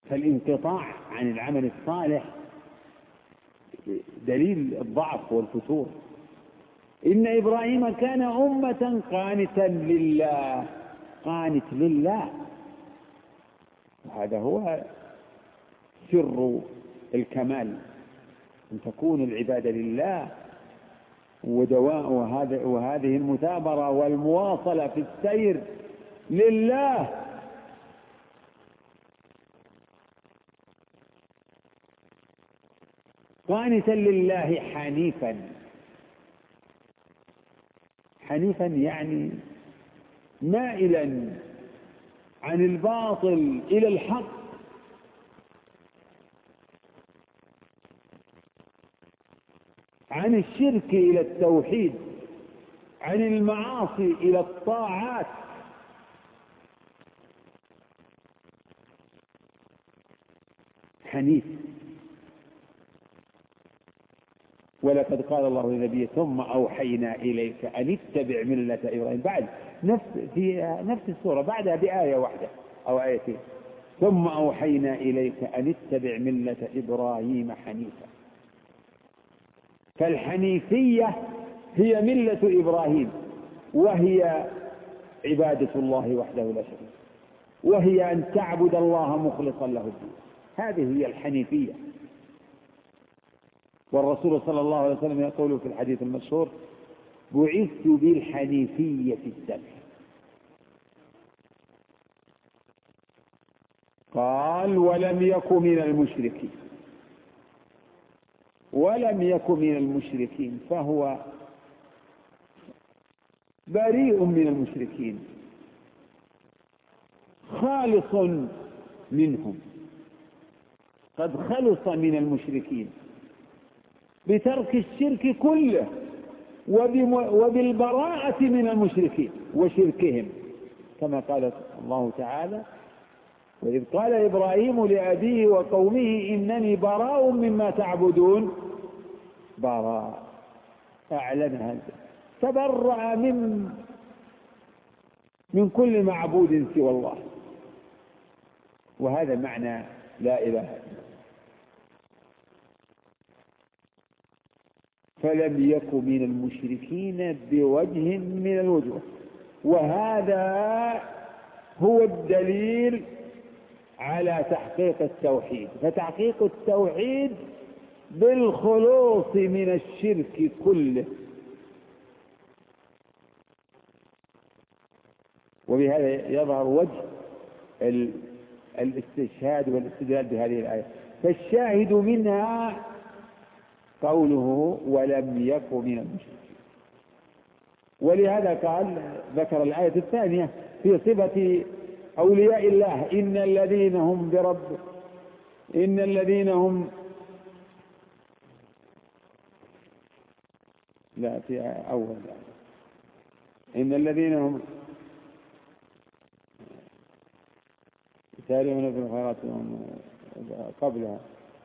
فالانقطاع عن العمل الصالح دليل الضعف والفتور. إن إبراهيم كان أمة قانتا لله، قانت لله، وهذا هو سر الكمال، أن تكون العبادة لله وهذه المثابرة والمواصلة في السير لله. قانتا لله حنيفا، حنيفا يعني مائلا عن الباطل إلى الحق، عن الشرك إلى التوحيد، عن المعاصي إلى الطاعات. حنيف. ولقد قال الله للنبي ثم أوحينا إليك أن اتبع ملة إبراهيم، بعد في نفس السورة بعدها بآية واحدة أو آيتين، ثم أوحينا إليك أن اتبع ملة إبراهيم حنيفا. فالحنيفية هي ملة إبراهيم، وهي عبادة الله وحده لا شريك، وهي أن تعبد الله مخلصا له الدين، هذه هي الحنيفية. والرسول صلى الله عليه وسلم يقول في الحديث المشهور: بعثت بالحنيفية السمح. قال: ولم يكن من المشركين، ولم يكن من المشركين، فهو بريء من المشركين، خالص منهم، قد خلص من المشركين بترك الشرك كله وبالبراءة من المشركين وشركهم، كما قال الله تعالى: وإذ قال إبراهيم لأبيه وقومه إنني براء مما تعبدون. براء، أعلنها، تبرأ من كل معبود سوى الله، وهذا معنى لا إله إلا الله. فلم يكن من المشركين بوجه من الوجوه، وهذا هو الدليل على تحقيق التوحيد. فتحقيق التوحيد بالخلوص من الشرك كله. وبهذا يظهر وجه الاستشهاد والاستدلال بهذه الآية. فالشاهد منها قوله: ولم يكن من المشركين. ولهذا قال ذكر الآية الثانية في صفة أولياء الله: إن الذين هم لا في أول إن الذين هم يسارعون في الخيرات قبلها.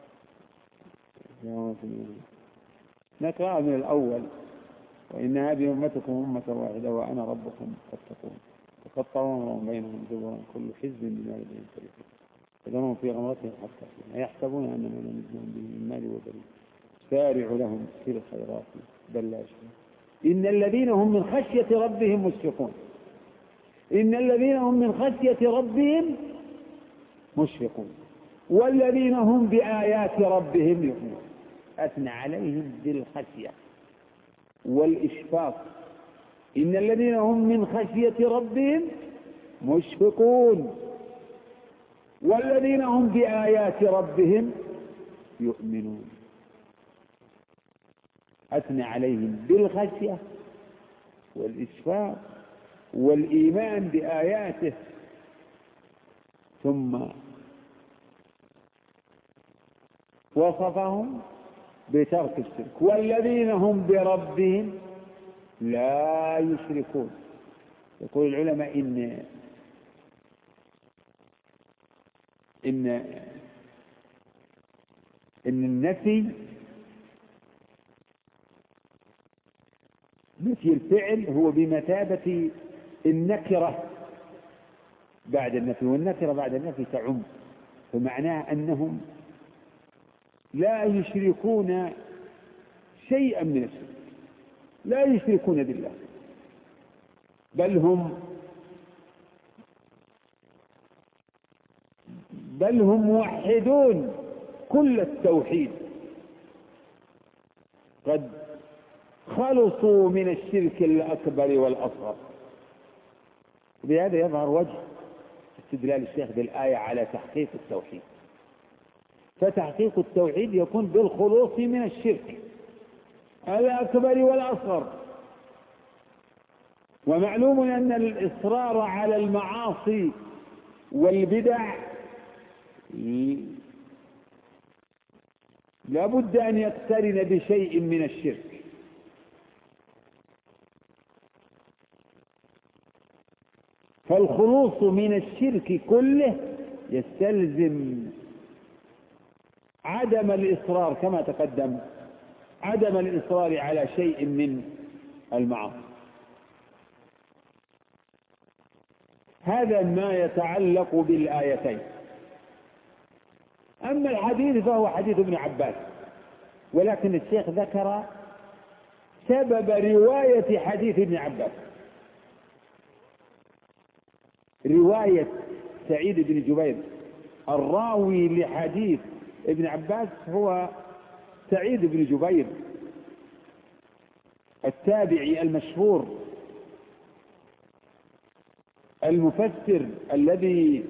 نقرأ من الأول: وإن هذه أمتكم أمة واحدة وأنا ربكم فاتقون. وقطعوا بينهم زبرا كل حزب بما لديهم فرحون فذرهم في غمرتهم حتى يحسبون أن ما نمدهم به من مال وبنين سارع لهم في الخيرات بل لا يشعرون. إن الذين هم من خشية ربهم مشفقون. إن الذين هم من خشية ربهم مشفقون والذين هم بآيات ربهم يؤمنون. أثنى عليهم بالخشية والإشفاق. إن الذين هم من خشية ربهم مشفقون والذين هم بآيات ربهم يؤمنون. أثنى عليهم بالخشية والإشفاق والإيمان بآياته، ثم وصفهم بترك الشرك. والذين هم بربهم لا يشركون. يقول العلماء إن النفي الفعل هو بمثابة النكرة بعد النفي، والنكرة بعد النفي تعم. فمعناه أنهم لا يشركون شيئا من الشرك، لا يشركون بالله، بل هم موحدون كل التوحيد، قد خلصوا من الشرك الأكبر والأصغر. بهذا يظهر وجه استدلال الشيخ بالآية على تحقيق التوحيد. فتحقيق التوحيد يكون بالخلوص من الشرك الأكبر والأصغر. ومعلوم أن الإصرار على المعاصي والبدع لا بد أن يقترن بشيء من الشرك. فالخلوص من الشرك كله يستلزم عدم الإصرار، كما تقدم، عدم الإصرار على شيء من المعاصي. هذا ما يتعلق بالآيتين. أما الحديث فهو حديث ابن عباس، ولكن الشيخ ذكر سبب رواية حديث ابن عباس. رواية سعيد بن جبير الراوي لحديث ابن عباس هو سعيد بن جبير التابعي المشهور المفسر الذي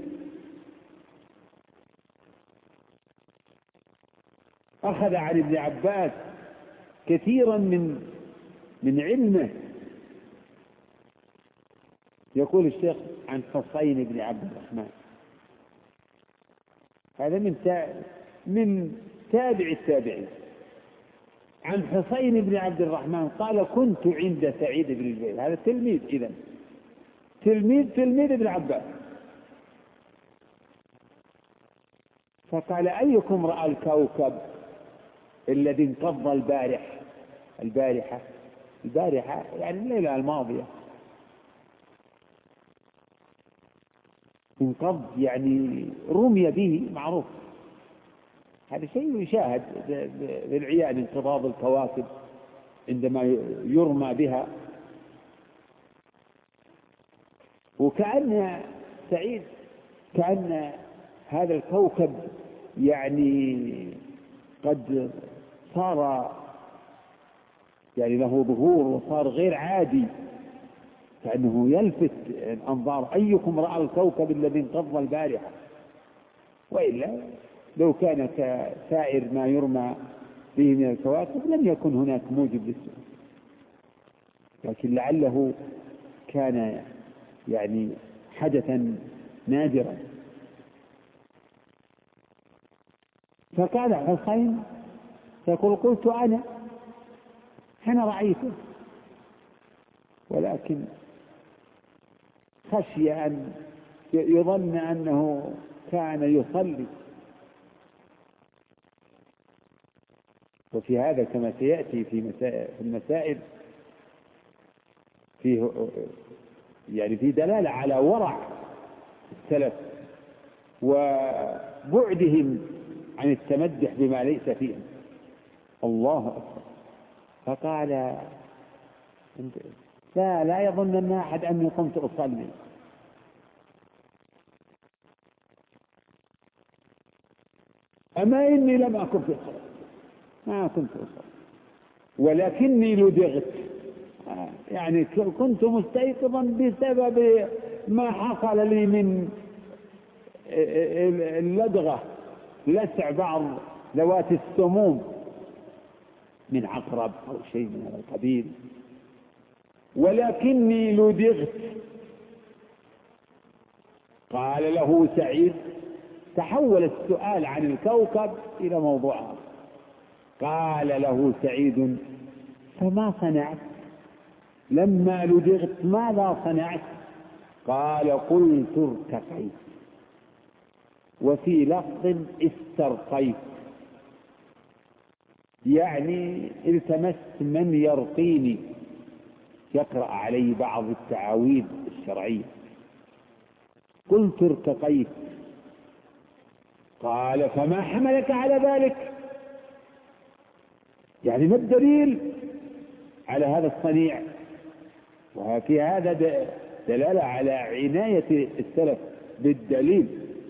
أخذ عن ابن عباس كثيرا من علمه. يقول الشيخ عن حسين بن عبد الرحمن، هذا من تابع التابعين، عن حسين بن عبد الرحمن قال كنت عند سعيد بن جبير. هذا تلميذ، إذن تلميذ ابن عباس. فقال أيكم رأى الكوكب الذي انقض البارحة يعني الليلة الماضية، انقض يعني رمي به، معروف هذا شيء يشاهد بالعيان، انقضاض الكواكب عندما يرمى بها. وكأن سعيد كأن هذا الكوكب يعني قد صار يعني له ظهور وصار غير عادي، كأنه يلفت الأنظار. أيكم رأى الكوكب الذي انقض البارحة؟ وإلا لو كان كسائر ما يرمى به من الكواكب لم يكن هناك موجب للسؤال، لكن لعله كان يعني حدثا نادرا. فقال حسين يقول قلت أنا رأيته، ولكن خشي أن يظن أنه كان يصلي. وفي هذا كما سيأتي في المسائل فيه يعني في دلالة على ورع السلف وبعدهم عن التمدح بما ليس فيهم. الله أكبر. فقال لا يظن أحد أني قمت أصلي. أما إني لم أكن في الصلاة، ما كنت أصلي، ولكني لدغت، يعني كنت مستيقظا بسبب ما حصل لي من اللدغة، لسع بعض ذوات السموم من عقرب أو شيء من هذا القبيل، ولكني لدغت. قال له سعيد، تحول السؤال عن الكوكب إلى موضوع آخر. قال له سعيد فما صنعت لما لدغت؟ ماذا صنعت؟ قال قلت ارتقيت، وفي لفظ استرقيت، يعني التمست من يرقيني، يقرأ علي بعض التعاويذ الشرعية. قلت ارتقيت قال فما حملك على ذلك؟ يعني ما الدليل على هذا الصنيع؟ وفي هذا دلالة على عناية السلف بالدليل.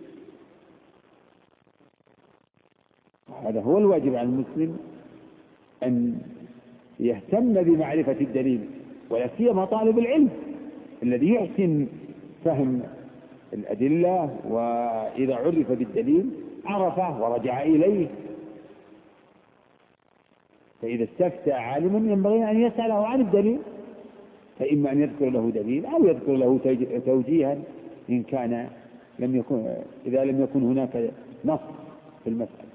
هذا هو الواجب على المسلم، أن يهتم بمعرفة الدليل، ولا سيما طالب العلم الذي يحسن فهم الأدلة، وإذا عرف بالدليل عرفه ورجع إليه. فإذا استفتى عالم ينبغي أن يسأله عن الدليل، فإما أن يذكر له دليل أو يذكر له توجيها إن كان إذا لم يكن هناك نص في المسألة.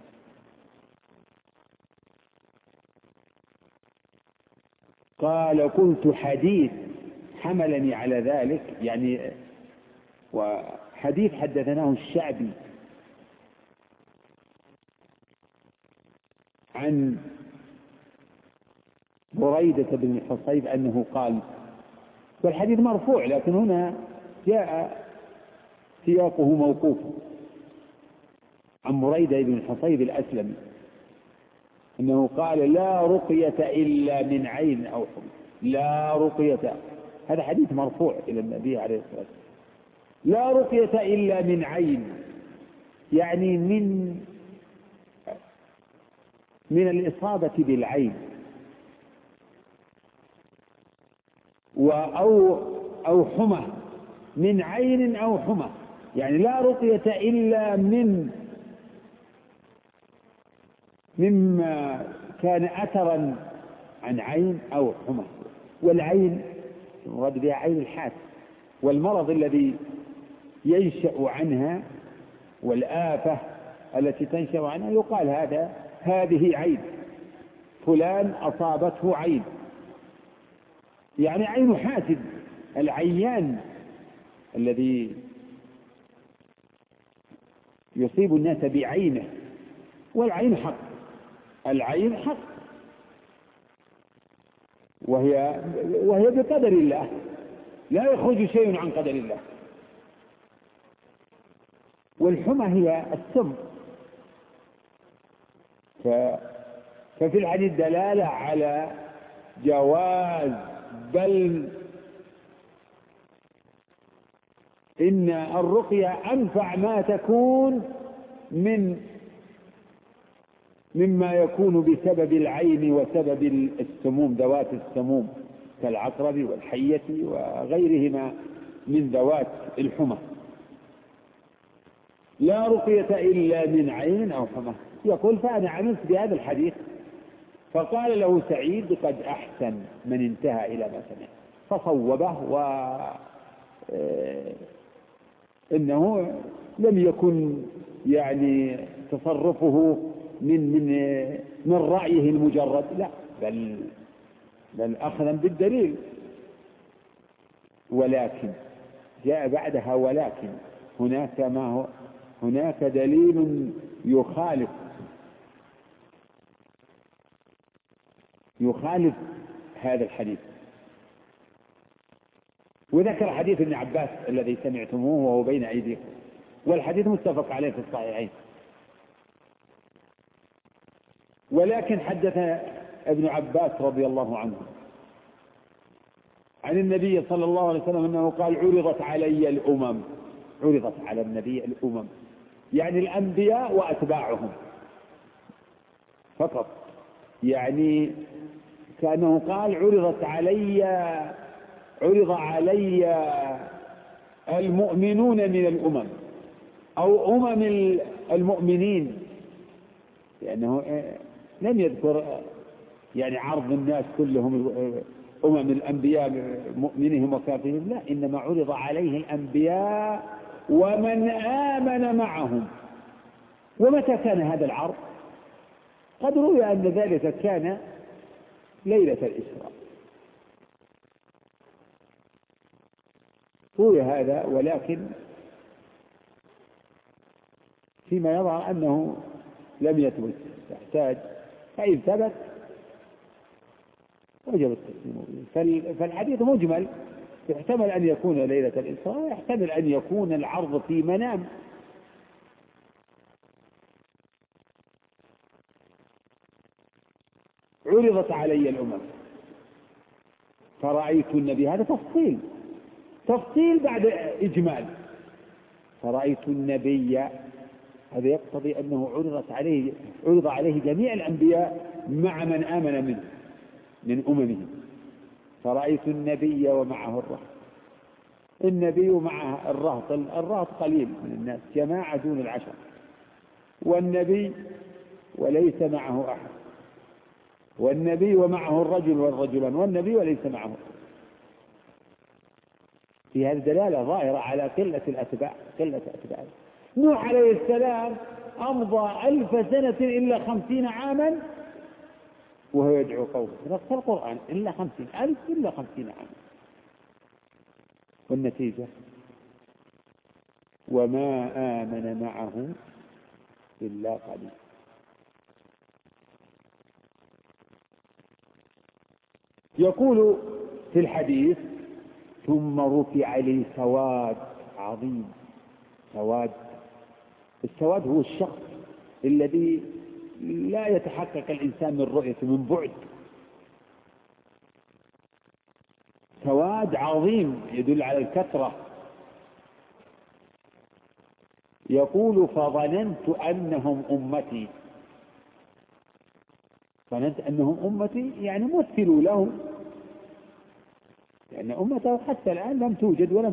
قال قلت حديث حملني على ذلك، يعني وحديث حدثناه الشعبي عن بريدة بن الحصيب أنه قال، والحديث مرفوع لكن هنا جاء سياقه موقوف، عن بريدة بن الحصيب الأسلمي أنه قال لا رقية إلا من عين أو حمى. لا رقية، هذا حديث مرفوع إلى النبي عليه الصلاة والسلام. لا رقية إلا من عين، يعني من الإصابة بالعين، أو حمى، من عين أو حمى، يعني لا رقية إلا مما كان أثرا عن عين أو حمى. والعين المراد بها عين الحاس، والمرض الذي ينشأ عنها والآفة التي تنشأ عنها يقال هذه عين، فلان أصابته عين، يعني عين حاسد، العيان الذي يصيب الناس بعينه. والعين حق، العين حق، وهي بقدر الله، لا يخرج شيء عن قدر الله. والحمى هي السم. ففي الحديث دلالة على جواز، بل إن الرقية أنفع ما تكون مما يكون بسبب العين وسبب السموم، ذوات السموم كالعقرب والحية وغيرهما من ذوات الحمى. لا رقية إلا من عين أو حمى. يقول فأنا عملت بهذا الحديث، فقال له سعيد قد أحسن من انتهى إلى ما سمع، فصوبه، إنه لم يكن يعني تصرفه من رأيه المجرد، لا، بل أخذا بالدليل. ولكن جاء بعدها ولكن، هناك دليل يخالف هذا الحديث. وذكر حديث ابن عباس الذي سمعتموه وهو بين أيديكم، والحديث متفق عليه في الصحيحين. ولكن حدث ابن عباس رضي الله عنه عن النبي صلى الله عليه وسلم أنه قال عرضت علي الأمم، عرضت على النبي الأمم، يعني الأنبياء وأتباعهم فقط، يعني كأنه قال عرض علي المؤمنون من الأمم، أو المؤمنين، لأنه لم يذكر يعني عرض الناس كلهم أمم الأنبياء مؤمنهم وكافرهم، لا، إنما عرض عليه الأنبياء ومن آمن معهم. ومتى كان هذا العرض؟ قد روي أن ذلك كان ليلة الإسراء، روي هذا، ولكن فيما يظهر أنه لم يثبت، يحتاج، فإن ثبت وجب التسليم. فالحديث مجمل، يحتمل أن يكون ليلة الإسراء، ويحتمل أن يكون العرض في منام، عرضت علي الأمم فرأيت النبي، هذا تفصيل بعد إجمال. فرأيت النبي، هذا يقتضي أنه عرض عليه جميع الأنبياء مع من آمن منه من أممهم. فرأيت النبي ومعه الرهط، النبي ومعه الرهط قليل من الناس، جماعة دون العشر، والنبي وليس معه أحد، والنبي ومعه الرجل والرجلان، والنبي وليس معه. في هذه دلالة ظاهرة على قلة الأتباع. نوح عليه السلام أمضى 1000 سنة إلا 50 عاما وهو يدعو قومه، نص القرآن إلا 50 ألف إلا 50 عاما، والنتيجة وما آمن معه إلا قليل. يقول في الحديث ثم رفع لي سواد عظيم. السواد هو الشخص الذي لا يتحقق الإنسان من رؤيته من بعد، سواد عظيم يدل على الكثرة. يقول فظننت أنهم أمتي، يعني مثلوا له، لأن أمته حتى الآن لم توجد ولم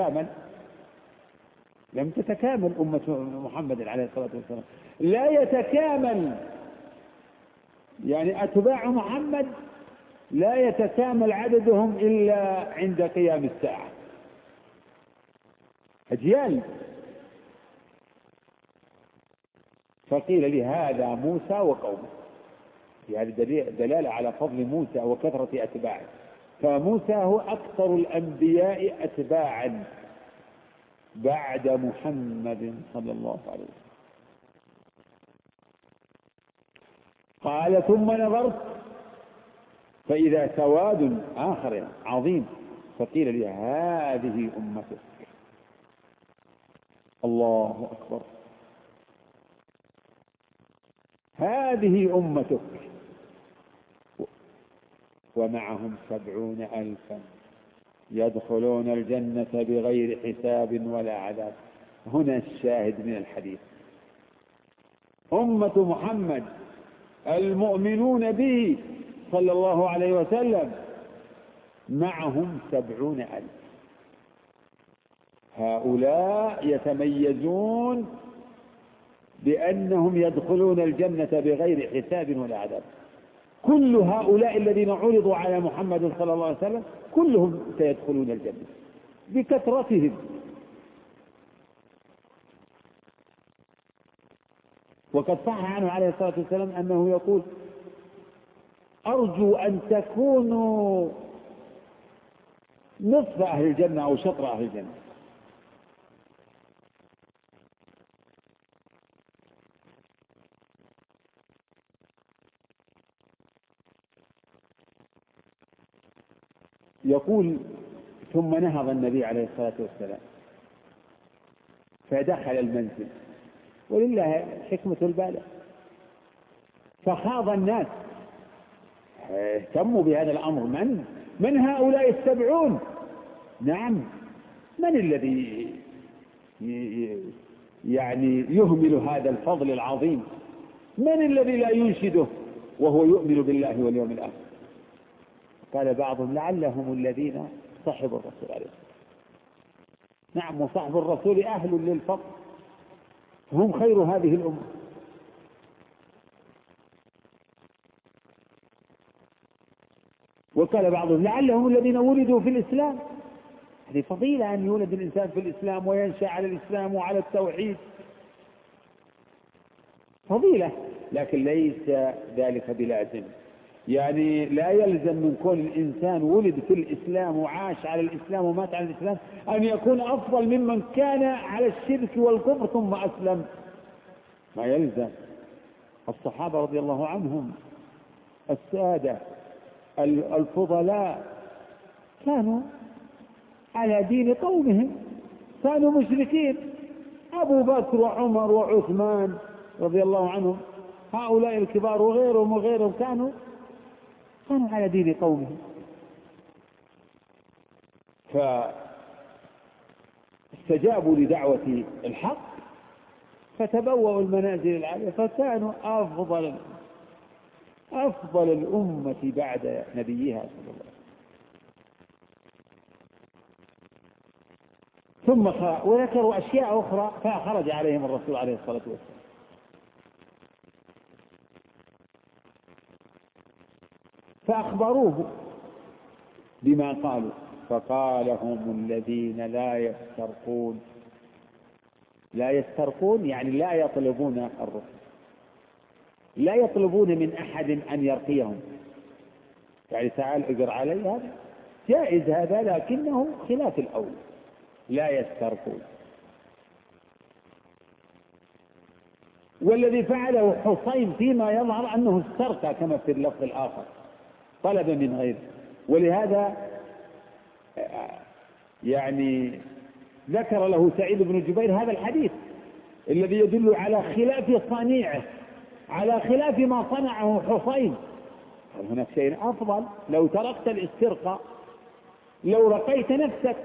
تتكامل أمة محمد عليه الصلاة والسلام، لا يتكامل، يعني أتباع محمد لا يتكامل عددهم إلا عند قيام الساعة، أجيال. فقيل لي هذا موسى وقومه، يعني دلالة على فضل موسى وكثرة أتباعه، فموسى هو أكثر الأنبياء أتباعا بعد محمد صلى الله عليه وسلم. قال ثم نظرت فإذا سواد آخر عظيم، فقيل لي هذه أمتك. الله أكبر، هذه أمتك ومعهم 70,000 يدخلون الجنة بغير حساب ولا عذاب. هنا الشاهد من الحديث، أمة محمد المؤمنون به صلى الله عليه وسلم معهم 70,000. هؤلاء يتميزون بأنهم يدخلون الجنة بغير حساب ولا عذاب. كل هؤلاء الذين عرضوا على محمد صلى الله عليه وسلم كلهم سيدخلون الجنة بكثرتهم. وقد صح عنه عليه الصلاة والسلام أنه يقول أرجو أن تكونوا نصف أهل الجنة أو شطر أهل الجنة. يقول ثم نهض النبي عليه الصلاة والسلام فدخل المنزل، ولله حكمة البالغ، فخاض الناس اهتموا بهذا الأمر. من هؤلاء 70؟ نعم، من الذي يعني يهمل هذا الفضل العظيم؟ من الذي لا ينشده وهو يؤمن بالله واليوم الآخر؟ قال بعضهم لعلهم الذين صحبوا الرسول عليه الصلاة والسلام. نعم، وصحب الرسول أهل للفضل، هم خير هذه الأمة. وقال بعضهم لعلهم الذين ولدوا في الإسلام. هذه فضيلة أن يولد الإنسان في الإسلام وينشأ على الإسلام وعلى التوحيد، فضيلة، لكن ليس ذلك بلازم. يعني لا يلزم من كون الإنسان ولد في الإسلام وعاش على الإسلام ومات على الإسلام أن يكون أفضل ممن كان على الشرك والكفر ثم أسلم، ما يلزم. الصحابة رضي الله عنهم السادة الفضلاء كانوا على دين قومهم، كانوا مشركين. أبو بكر وعمر وعثمان رضي الله عنهم، هؤلاء الكبار وغيرهم كانوا كانوا على دين قومهم، فاستجابوا لدعوة الحق فتبوأوا المنازل العالية، فكانوا أفضل الأمة بعد نبيها صلى الله عليه وسلم. ثم وذكروا أشياء أخرى فخرج عليهم الرسول عليه الصلاة والسلام، فأخبروه بما قالوا، فقال هم الذين لا يسترقون يعني لا يطلبون الرقى، لا يطلبون من أحد أن يرقيهم، يعني تعال اقر علي، هذا جائز هذا، لكنه خلاف الأول. لا يسترقون. والذي فعله حصين فيما يظهر أنه استرقى كما في اللفظ الآخر، طلب من غيره، ولهذا يعني ذكر له سعيد بن جبير هذا الحديث الذي يدل على خلاف صنيعه، على خلاف ما صنعه حصين. هناك شيء أفضل، لو تركت الاسترقاء، لو رقيت نفسك.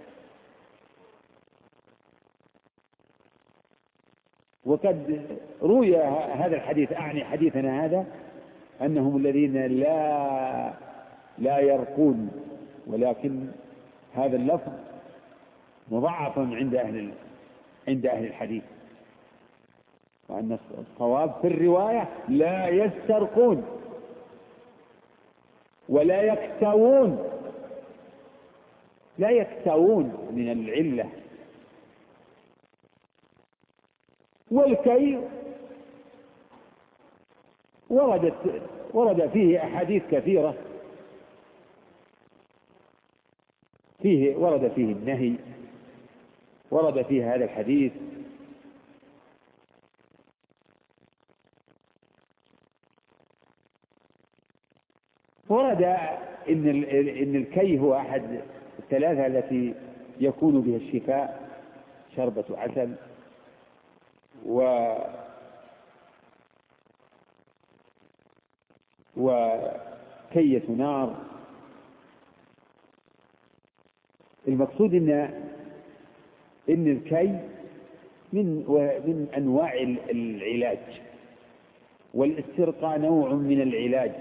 وقد روي هذا الحديث، أعني حديثنا هذا، أنهم الذين لا يرقون، ولكن هذا اللفظ مضاعف عند أهل الحديث، وأن الصواب في الرواية لا يسترقون ولا يكتوون. لا يكتوون من العلة. والكي ورد فيه أحاديث كثيرة، ورد فيه النهي، ورد فيه هذا الحديث. ورد إن الكي هو أحد الثلاثة التي يكون بها الشفاء، شربة عسل وكية نار. المقصود إن الكي من أنواع العلاج، والاسترقاء نوع من العلاج،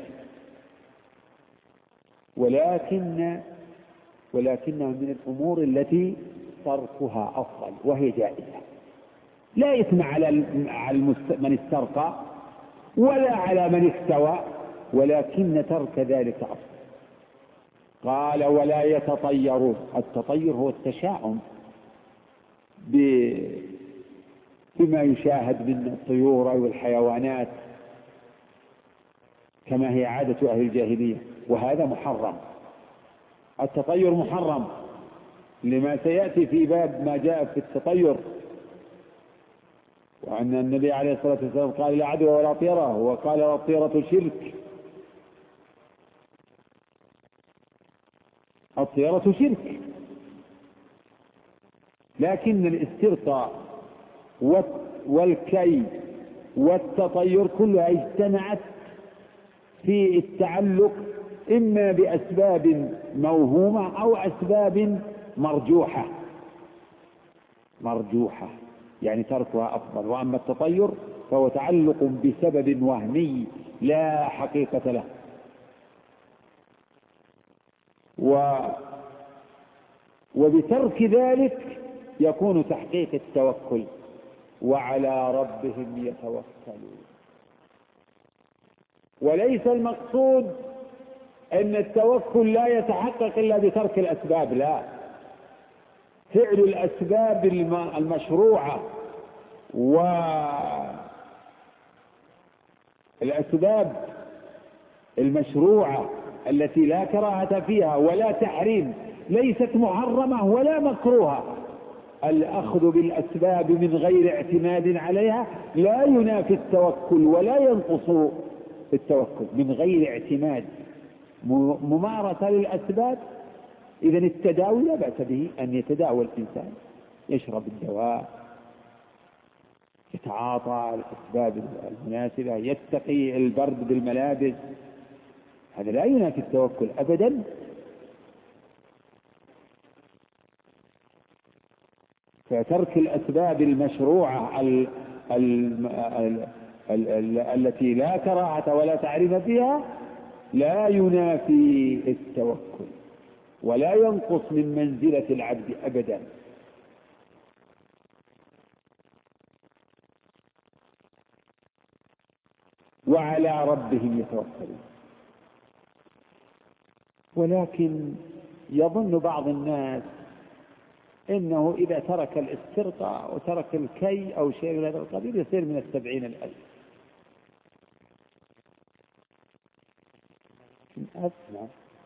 ولكنه من الأمور التي تركها أفضل وهي جائزة. لا إثم على من استرقى ولا على من استوى، ولكن ترك ذلك أفضل. قال ولا يتطيرون. التطير هو التشاؤم بما يشاهد من الطيور أو الحيوانات كما هي عادة أهل الجاهلية، وهذا محرم. التطير محرم لما سيأتي في باب ما جاء في التطير، وأن النبي عليه الصلاة والسلام قال لا عدوى ولا طيرة، وقال الطيرة شرك. الطيرة شرك، لكن الاسترقاء والكي والتطير كلها اجتمعت في التعلق إما بأسباب موهومة أو أسباب مرجوحة، يعني تركها أفضل. وأما التطير فهو تعلق بسبب وهمي لا حقيقة له. وبترك ذلك يكون تحقيق التوكل، وعلى ربهم يتوكلون. وليس المقصود أن التوكل لا يتحقق إلا بترك الأسباب، لا، فعل الأسباب المشروعة والأسباب المشروعة التي لا كراهة فيها ولا تحريم، ليست محرمة ولا مكروهة. الأخذ بالأسباب من غير اعتماد عليها لا ينافي التوكل ولا ينقص التوكل. من غير اعتماد، ممارسة للأسباب. إذن التداوي لا بأس به، أن يتداوى الإنسان، يشرب الدواء، يتعاطى الأسباب المناسبة، يتقي البرد بالملابس، هذا لا ينافي التوكل أبدا. فترك الأسباب المشروعة التي لا كراهة ولا تعريف فيها لا ينافي التوكل ولا ينقص من منزلة العبد أبدا. وعلى ربهم يتوكلون. ولكن يظن بعض الناس إنه إذا ترك الاسترقاء وترك الكي أو شيء من هذا القبيل يصير من 70,000. أسمع،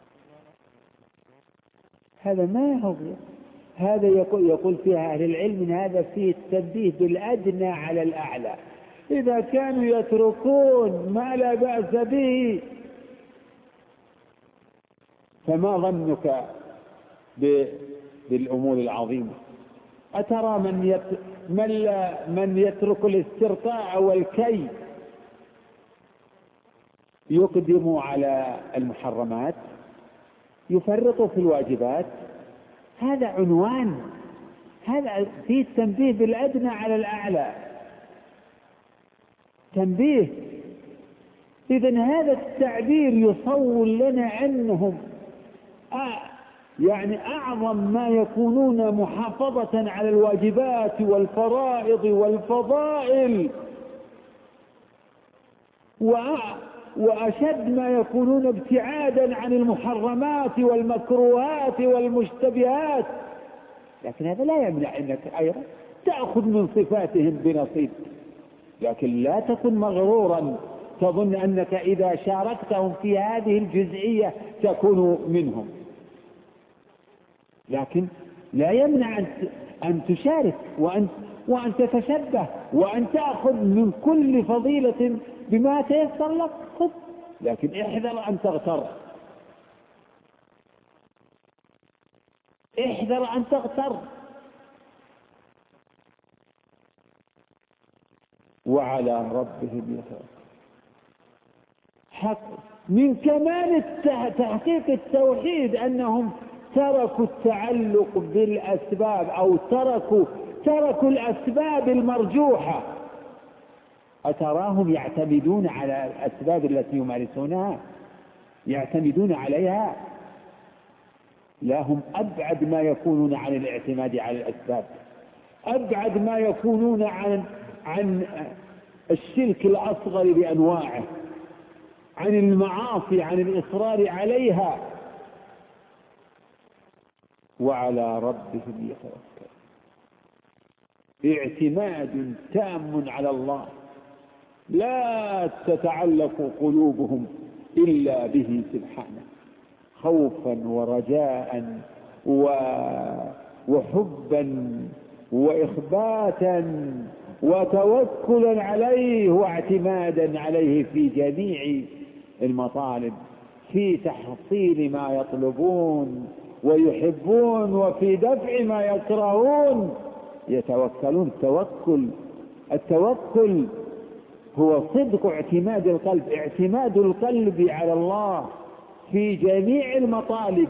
هذا ما هو، هذا يقول فيها أهل العلم إن هذا فيه التنبيه بالأدنى على الأعلى. إذا كانوا يتركون ما لا بأس به فما ظنك بالأمور العظيمة؟ أترى من يترك الاسترقاء والكي يقدم على المحرمات، يفرط في الواجبات؟ هذا عنوان، هذا فيه التنبيه بالأدنى على الأعلى، تنبيه. إذن هذا التعبير يصور لنا أنهم يعني أعظم ما يكونون محافظة على الواجبات والفرائض والفضائل، وأشد ما يكونون ابتعادا عن المحرمات والمكروهات والمشتبهات. لكن هذا لا يمنع أنك أيضا تأخذ من صفاتهم بنصيب، لكن لا تكن مغرورا تظن أنك إذا شاركتهم في هذه الجزئية تكون منهم. لكن لا يمنع أن تشارك وأن تتشبه وأن تأخذ من كل فضيلة بما تيسر لك، خذ، لكن احذر أن تغتر، احذر أن تغتر. وعلى ربهم يتوكلون. من كمال تحقيق التوحيد أنهم تركوا التعلق بالأسباب أو تركوا الأسباب المرجوحة. أتراهم يعتمدون على الأسباب التي يمارسونها، يعتمدون عليها؟ لا، هم أبعد ما يكونون عن الاعتماد على الأسباب، أبعد ما يكونون عن الشرك الأصغر بأنواعه، عن المعاصي، عن الإصرار عليها. وعلى ربهم يتوكلون. اعتماد تام على الله، لا تتعلق قلوبهم إلا به سبحانه، خوفا ورجاء وحبا وإخباتا وتوكلا عليه واعتمادا عليه في جميع المطالب، في تحصيل ما يطلبون ويحبون وفي دفع ما يكرهون. يتوكلون. التوكل هو صدق اعتماد القلب، اعتماد القلب على الله في جميع المطالب،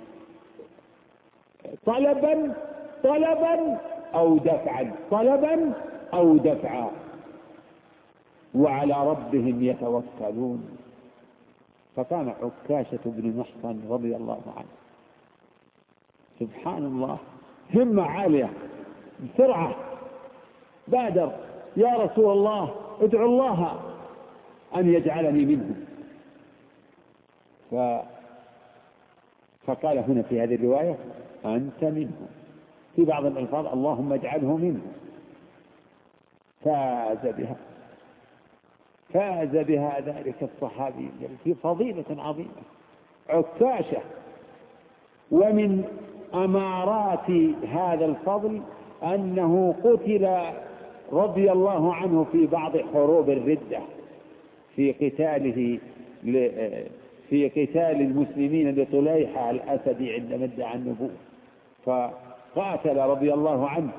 طلبا أو دفعا، طلبا أو دفعا. وعلى ربهم يتوكلون. فكان عكاشة بن محصن رضي الله عنه سبحان الله همة عالية، بسرعة بادر: يا رسول الله ادعو الله أن يجعلني منهم. فقال هنا في هذه الرواية: أنت منهم. في بعض الألفاظ: اللهم اجعله منهم. فاز بها ذلك الصحابي في فضيلة عظيمة عكاشة. ومن أمارات هذا الفضل أنه قتل رضي الله عنه في بعض حروب الردة في قتال المسلمين لطليحة الأسدي عندما ادعى النبوة، فقاتل رضي الله عنه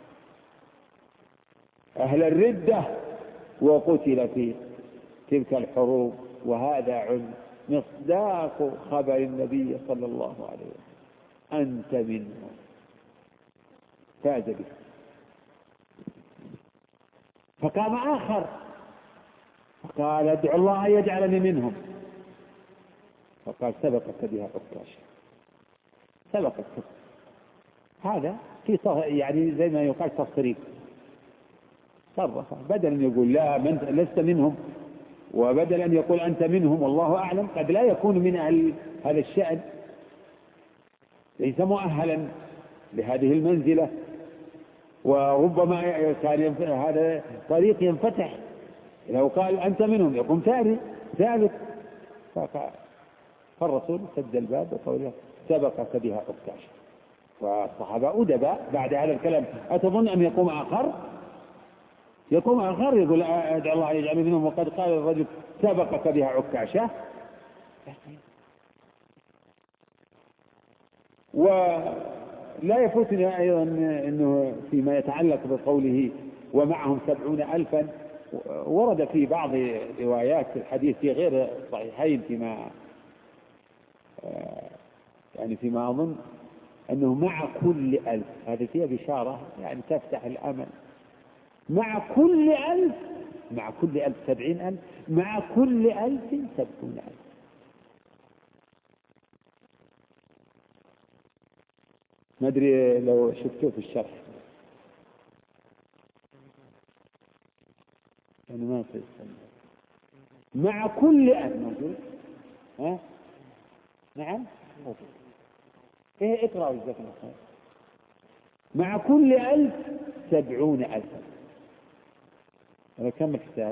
أهل الردة وقتل في تلك الحروب. وهذا مصداق خبر النبي صلى الله عليه وسلم، أنت منهم، فاز به. فقام آخر فقال ادعو الله أن يجعلني منهم، فقال سبقك بها عكاشة، سبقك. هذا في يعني زي ما يقال تصريف، صرف، بدل أن يقول لا لست منهم، وبدل أن يقول أنت منهم والله أعلم، قد لا يكون من أهل هذا الشأن، ليس مؤهلا لهذه المنزلة، وربما كان هذا طريق ينفتح لو قال أنت منهم يقوم ثابت. فالرسول سد الباب بقوله سبقك بها عكاشة. والصحابة أدباء بعد هذا الكلام. أتظن أن يقوم آخر يقول ادعو الله يجعل منهم وقد قال الرجل سبقك بها عكاشة؟ ولا يفوتنا أيضا أنه فيما يتعلق بقوله ومعهم 70,000، ورد في بعض روايات الحديث في غير صحيحين فيما أظن أنه مع كل 1000، هذه فيها بشارة يعني تفتح الأمل. مع كل 1000 70,000، مع كل 1000 70,000. ما أدري لو شفتوه في الشرح، أنا ما في مع كل 1000 موجود. ها نعم اقرأوا جزاكم الله خير. مع كل 1000 70,000. هذا كم الحساب؟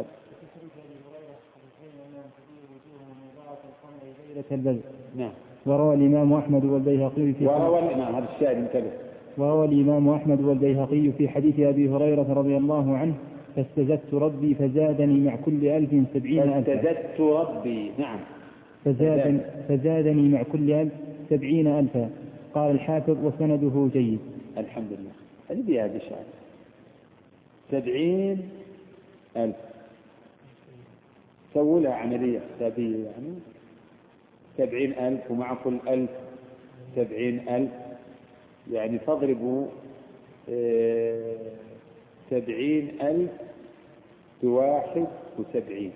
نعم. وروى الإمام أحمد والبيهقي في هذا الشاهد انتبه. وروى الإمام أحمد والبيهقي في حديث أبي هريرة رضي الله عنه فاستزدت ربي فزادني مع كل 1000 70,000. فاستزدت ربي، نعم، فزادني مع كل 1000 70,000. قال الحافظ وسنده جيد. الحمد لله. هذه بها بشارة 70,000. سووا لها عملية حسابية يعني 70,000 ومع كل 1000 70,000، يعني تضربوا 70,000 ب71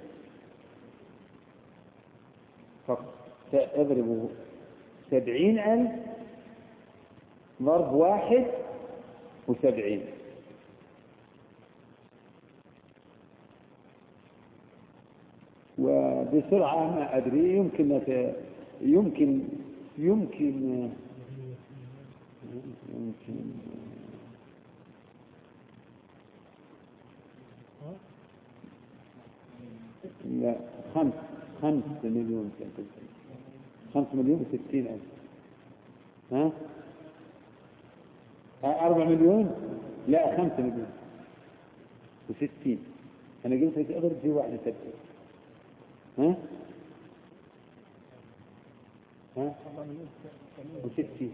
فقط. اضربوا 70,000 ضرب 71، وبسرعة ما أدري يمكن لا 5,000,000 5,060,000. ها 4,000,000 لا 5,060,000. أنا قلت لك أضرب في 71. ها 60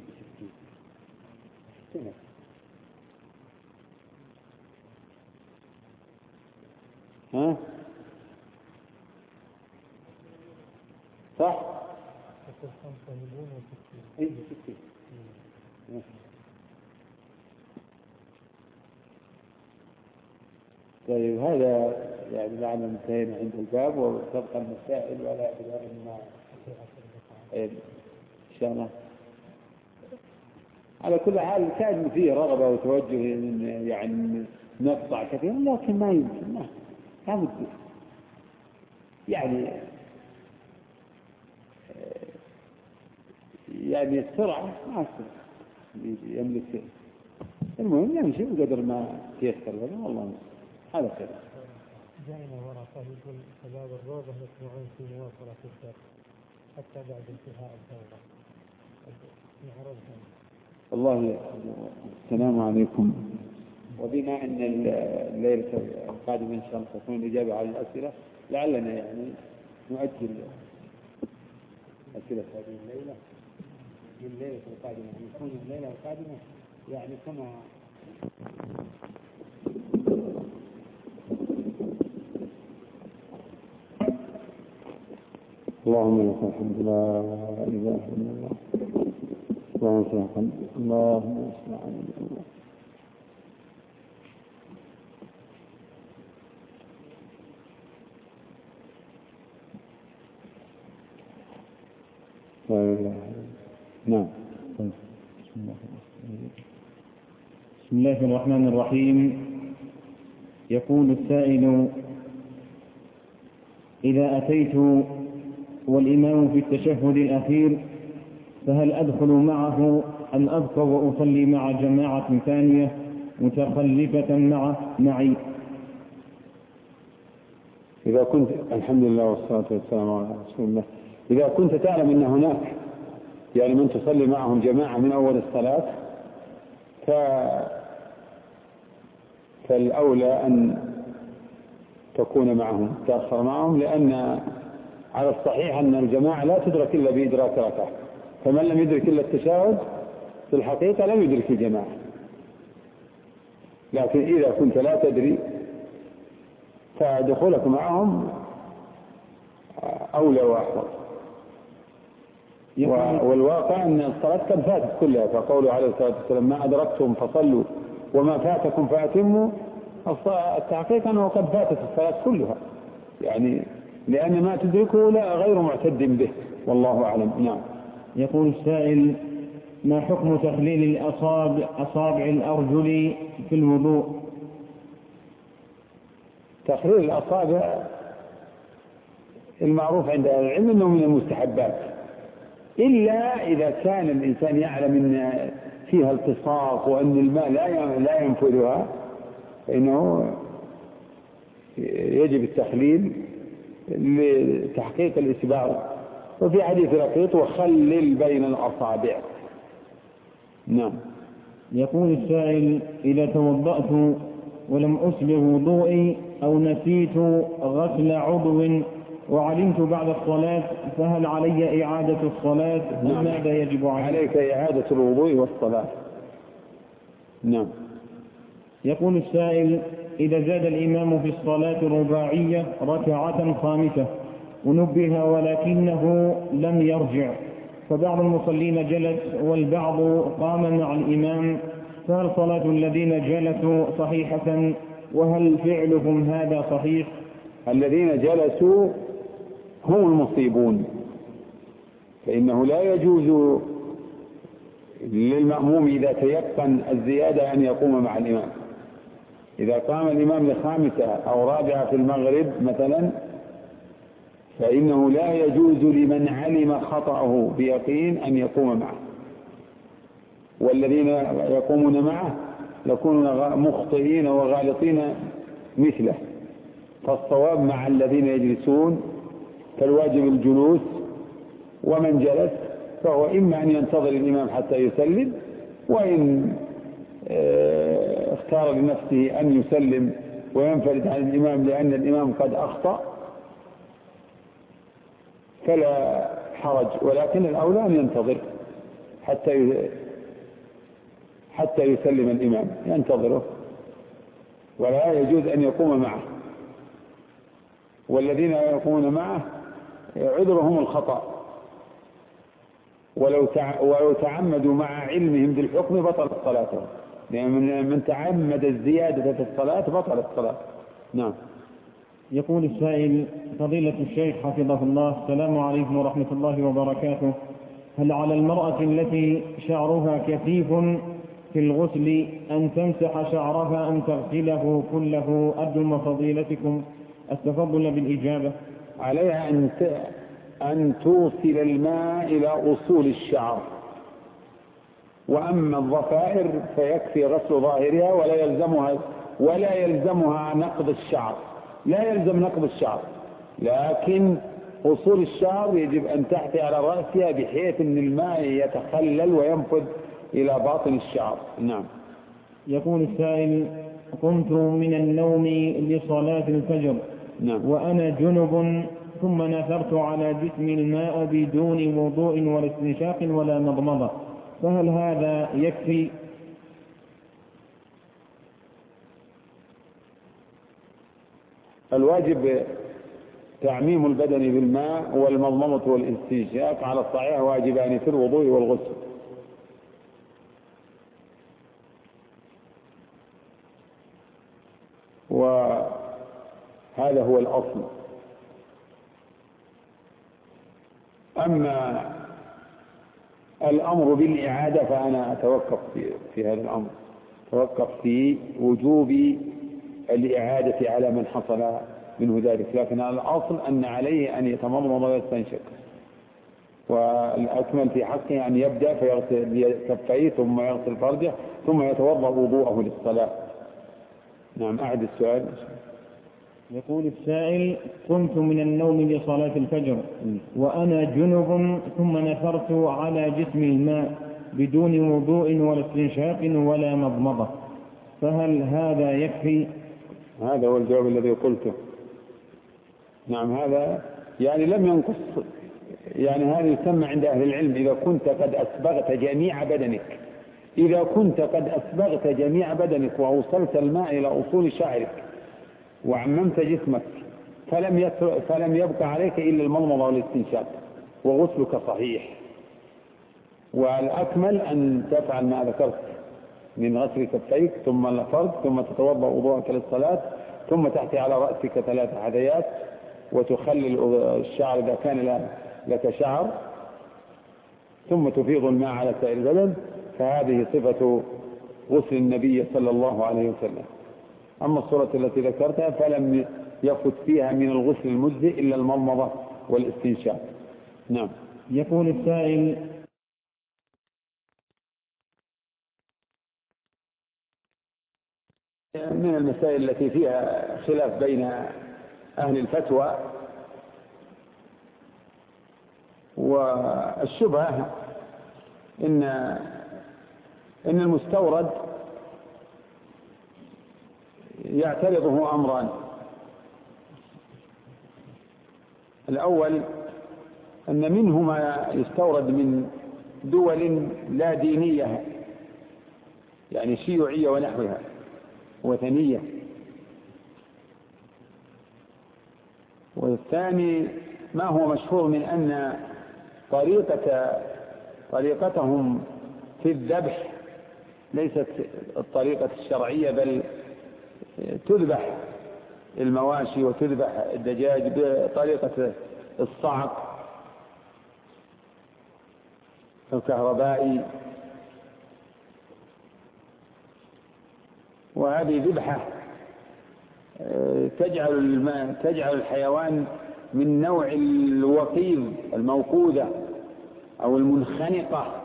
ها صح؟ 60. طيب هذا يعني لعل انتهينا عند الباب، وتبقى المسائل ولا اعتبار ما إن شاء الله. على كل حال كان فيه رغبة وتوجه يعني نقطع كثيرا، لكن ما يمكن، ما بد يعني السرعة ما يملك. المهم يمشي بقدر ما تيسر له، والله هذا خير. جاءنا ورقة يقول شباب الروضة يطلعون في مواصلة الدرس حتى بعد انتهاء الدورة. الله السلام عليكم. وبما أن الليلة القادمة إن شاء الله تكون الإجابة على الأسئلة، لعلنا يعني نؤجل أسئلة هذه الليلة لليلة القادمة، يعني تكون الليلة القادمة يعني كما اللهم لك الحمد لا إله إلا الله. اللهم لك الحمد. اللهم استعان الله. لا إله. نعم. بسم الله الرحمن الرحيم. يقول السائل: إذا أتيت والإمام في التشهد الأخير فهل أدخل معه أم أبقى وأصلي مع جماعة ثانية متخلفة معي؟ إذا كنت، الحمد لله والصلاة والسلام على رسول الله، إذا كنت تعلم أن هناك يعني من تصلي معهم جماعة من أول الصلاة فالأولى أن تكون معهم، تأخر معهم، لأن على الصحيح أن الجماعة لا تدرك إلا بإدراك ركعة، فمن لم يدرك إلا التشهد في الحقيقة لم يدرك الجماعة. لكن إذا كنت لا تدري فدخولك معهم أولى وأحوط. والواقع أن الصلاة قد فاتت كلها، فقوله عليه الصلاة والسلام: ما أدركتم فصلوا وما فاتكم فأتموا. التحقيق أنه قد فاتت الصلاة كلها، يعني لأن ما تدركه لا غير معتد به، والله أعلم. نعم. يقول السائل: ما حكم تخليل أصابع الأرجل في الوضوء؟ تخليل الأصابع المعروف عند أهل العلم أنه من المستحبات، إلا إذا كان الإنسان يعلم أن فيها التصاق وأن الماء لا ينفذها، فإنه يجب التخليل لتحقيق الإسباغ. وفي حديث رقيق: وخلل بين الأصابع. نعم. يقول السائل: إذا توضأت ولم أسبغ وضوئي أو نسيت غسل عضو وعلمت بعد الصلاة فهل علي إعادة الصلاة؟ نعم. وماذا يجب عليك إعادة الوضوء والصلاة. نعم. يقول السائل: إذا زاد الإمام في الصلاة الرباعية ركعة خامسة ونبه ولكنه لم يرجع، فبعض المصلين جلس والبعض قام مع الإمام، فهل صلاة الذين جلسوا صحيحة؟ وهل فعلهم هذا صحيح؟ الذين جلسوا هم المصيبون، فإنه لا يجوز للمأموم إذا تيقن الزيادة أن يقوم مع الإمام. إذا قام الإمام لخامسة أو رابعة في المغرب مثلا، فإنه لا يجوز لمن علم خطأه بيقين أن يقوم معه، والذين يقومون معه يكونون مخطئين وغالطين مثله. فالصواب مع الذين يجلسون، فالواجب الجلوس، ومن جلس فهو إما أن ينتظر الإمام حتى يسلم، وإن اختار لنفسه أن يسلم وينفرد عن الإمام لأن الإمام قد أخطأ فلا حرج، ولكن الأولى أن ينتظر حتى يسلم الإمام، ينتظره ولا يجوز أن يقوم معه. والذين يقومون معه عذرهم الخطأ، ولو تعمدوا مع علمهم بالحكم بطلت صلاتهم، لأن من تعمد الزيادة في الصلاة بطلت الصلاة. نعم. يقول السائل: فضيلة الشيخ حفظه الله، السلام عليكم ورحمة الله وبركاته، هل على المرأة التي شعرها كثيف في الغسل أن تمسح شعرها أم تغسله كله؟ أرجو فضيلتكم التفضل بالإجابة. عليها أن توصل الماء إلى أصول الشعر، وأما الضفائر فيكفي غسل ظاهرها ولا يلزمها نقض الشعر، لا يلزم نقض الشعر، لكن أصول الشعر يجب أن تحتي على رأسها بحيث أن الماء يتخلل وينفذ إلى باطن الشعر. نعم. يقول السائل: قمت من النوم لصلاة الفجر. نعم. وأنا جنب، ثم نثرت على جسمي الماء بدون وضوء ولا استنشاق ولا مضمضة، فهل هذا يكفي؟ الواجب تعميم البدن بالماء والمضمضة والاستنشاق على الصحيح واجبان في الوضوء والغسل. وهذا هو الأصل. أما الأمر بالإعادة فأنا أتوقف في هذا الأمر، أتوقف في وجوب الإعادة على من حصل منه ذلك، لكن الأصل أن عليه أن يتمضمض ويستنشق، والأكمل في حقه أن يبدأ فيغسل كفيه ثم يغسل فرجه ثم يتوضأ وضوءه للصلاة. نعم، أعد السؤال. يقول السائل: قمت من النوم لصلاة الفجر وأنا جنب ثم نثرت على جسمي الماء بدون وضوء ولا استنشاق ولا مضمضة، فهل هذا يكفي؟ هذا هو الجواب الذي قلته. نعم، هذا يعني لم ينقص، يعني هذا يسمى عند أهل العلم إذا كنت قد أسبغت جميع بدنك، إذا كنت قد أسبغت جميع بدنك وأوصلت الماء إلى أصول شعرك وعممت جسمك فلم يبقى عليك إلا المضمضة والاستنشاق وغسلك صحيح. والأكمل أن تفعل ما ذكرت من غسل كفيك ثم الفرج ثم تتوضأ وضوءك للصلاة ثم تحتي على رأسك 3 حذيات وتخلل الشعر إذا كان لك شعر ثم تفيض الماء على سائر البدن، فهذه صفة غسل النبي صلى الله عليه وسلم. أما الصورة التي ذكرتها فلم يفت فيها من الغسل المجزئ إلا المضمضة والاستنشاق. نعم. يقول السائل: من المسائل التي فيها خلاف بين أهل الفتوى والشبهة إن المستورد يعترضه أمران. الأول أن منه ما يستورد من دول لا دينية، يعني شيوعية ونحوها وثنية، والثاني ما هو مشهور من أن طريقتهم في الذبح ليست الطريقة الشرعية، بل تذبح المواشي وتذبح الدجاج بطريقة الصعق الكهربائي، وهذه ذبحة تجعل الحيوان من نوع الوقيذ الموقوذة أو المنخنقة،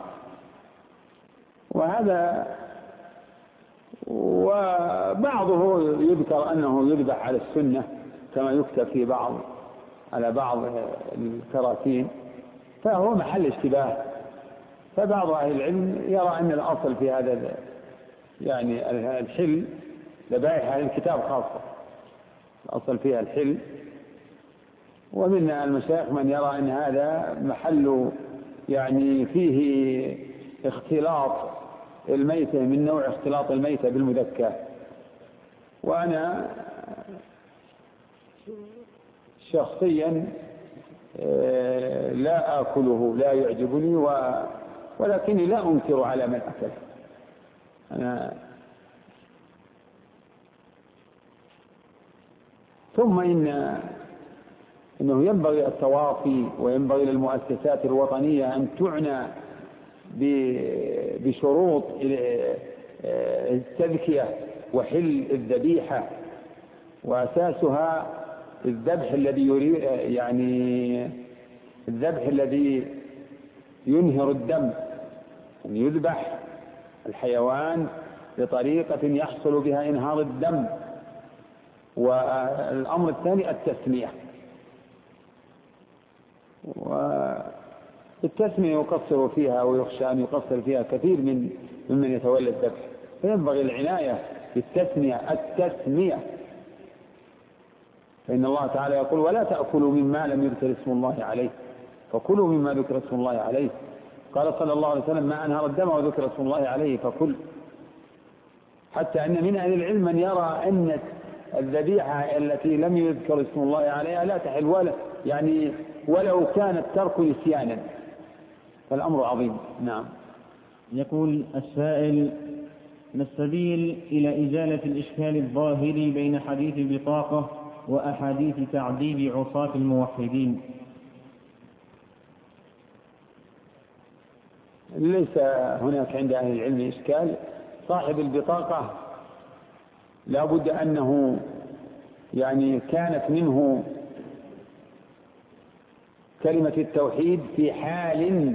وبعضه يذكر أنه يذبح على السنة كما يكتب على بعض الكراتين، فهو محل اشتباه. فبعض أهل العلم يرى أن الأصل في هذا يعني الحل، ذبائح أهل الكتاب خاصة الأصل فيها الحل، ومن المشايخ من يرى أن هذا محل يعني فيه اختلاط الميتة من نوع اختلاط الميتة بالمذكى. وأنا شخصيا لا آكله، لا يعجبني، ولكني لا أنكر على من أكله. ثم إنه ينبغي التواصي وينبغي للمؤسسات الوطنية أن تعنى بشروط التذكية وحل الذبيحة، وأساسها الذبح الذي ينهر الدم، أن يذبح الحيوان بطريقة يحصل بها إنهار الدم. والأمر الثاني التسمية، والتسمية يقصر فيها ويخشى أن يقصر فيها كثير ممن يتولى الذبح، فينبغي العناية بالتسمية، فإن الله تعالى يقول: ولا تأكلوا مما لم يذكر اسم الله عليه، فكلوا مما ذكر اسم الله عليه. قال صلى الله عليه وسلم: ما أنهر الدم وذكر اسم الله عليه فكل. حتى أن من أهل العلم من يرى أن الذبيحة التي لم يذكر اسم الله عليها لا تحل، ولا يعني ولو كان الترك نسيانا، فالأمر عظيم. نعم. يقول السائل: ما السبيل إلى إزالة الإشكال الظاهري بين حديث البطاقة وأحاديث تعذيب عصاة الموحدين؟ ليس هناك عند أهل العلم إشكال. صاحب البطاقة لا بد أنه يعني كانت منه كلمة التوحيد في حال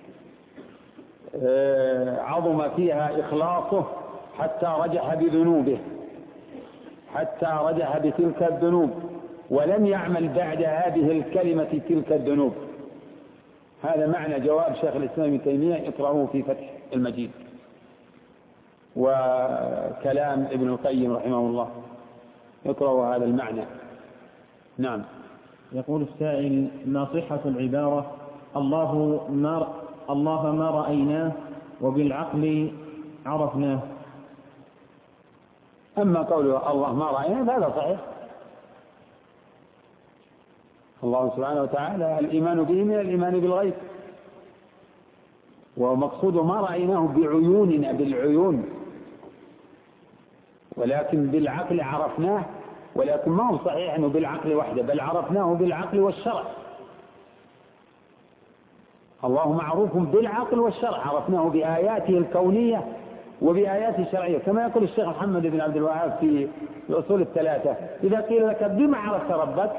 عظم فيها إخلاصه حتى رجح بذنوبه، حتى رجح بتلك الذنوب، ولم يعمل بعد هذه الكلمة تلك الذنوب. هذا معنى جواب شيخ الإسلام ابن تيمية، اقرأوه في فتح المجيد، وكلام ابن القيم رحمه الله، اقرأوا هذا المعنى. نعم. يقول السائل: ما صحة العبارة الله ما رأيناه وبالعقل عرفناه؟ أما قوله الله ما رأيناه فهذا صحيح. الله سبحانه وتعالى الإيمان به من الإيمان بالغيب، ومقصود ما رأيناه بعيوننا بالعيون، ولكن بالعقل عرفناه، ولكن ما هو صحيح أنه بالعقل وحده، بل عرفناه بالعقل والشرع. الله معروف بالعقل والشرع، عرفناه بآياته الكونية وبآياته الشرعية، كما يقول الشيخ محمد بن عبد الوهاب في الأصول الثلاثة: إذا قيل لك بما عرفت ربك،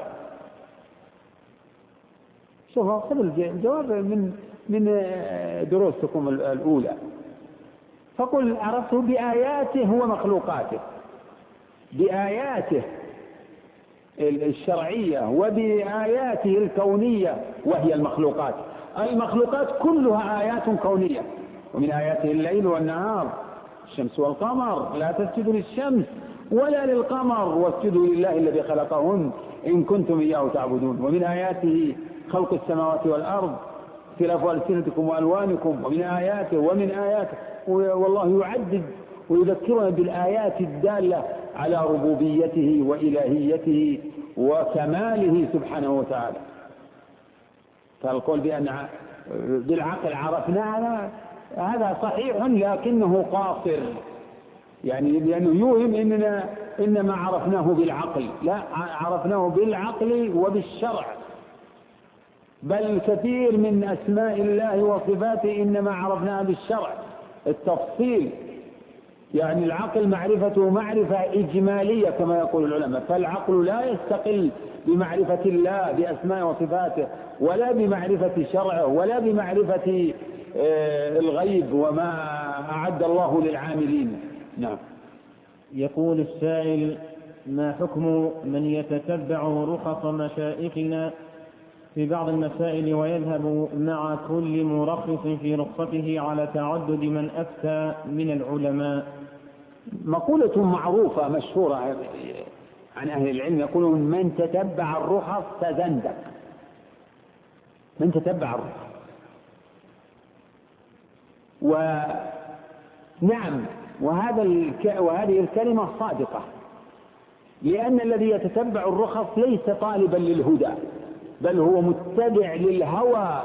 شوفوا خذ الجواب من دروسكم الأولى، فقل عرفته بآياته ومخلوقاته، بآياته الشرعية وبآياته الكونية وهي المخلوقات. المخلوقات كلها آيات كونية، ومن آياته الليل والنهار، الشمس والقمر، لا تسجدوا للشمس ولا للقمر واسجدوا لله الذي خلقهن إن كنتم إياه تعبدون. ومن آياته خلق السماوات والأرض، اختلاف ألسنتكم وألوانكم، ومن آياته والله يعدد ويذكرنا بالآيات الدالة على ربوبيته وإلهيته وكماله سبحانه وتعالى. فالقول بأن بالعقل عرفناه هذا صحيح، لكنه قاصر، يعني لأنه يوهم إنما عرفناه بالعقل، لا، عرفناه بالعقل وبالشرع، بل كثير من أسماء الله وصفاته إنما عرفناها بالشرع التفصيل. يعني العقل معرفته معرفة إجمالية كما يقول العلماء، فالعقل لا يستقل بمعرفة الله بأسماء وصفاته، ولا بمعرفة شرعه، ولا بمعرفة الغيب وما أعد الله للعاملين. نعم. يقول السائل: ما حكم من يتتبع رخص مشائخنا في بعض المسائل ويذهب مع كل مرخص في رخصته على تعدد من أفتى من العلماء؟ مقولة معروفة مشهورة عن أهل العلم، يقولون: من تتبع الرخص تزندق. من تتبع الرخص. ونعم، وهذه الكلمة صادقة، لأن الذي يتتبع الرخص ليس طالبا للهدى، بل هو متبع للهوى،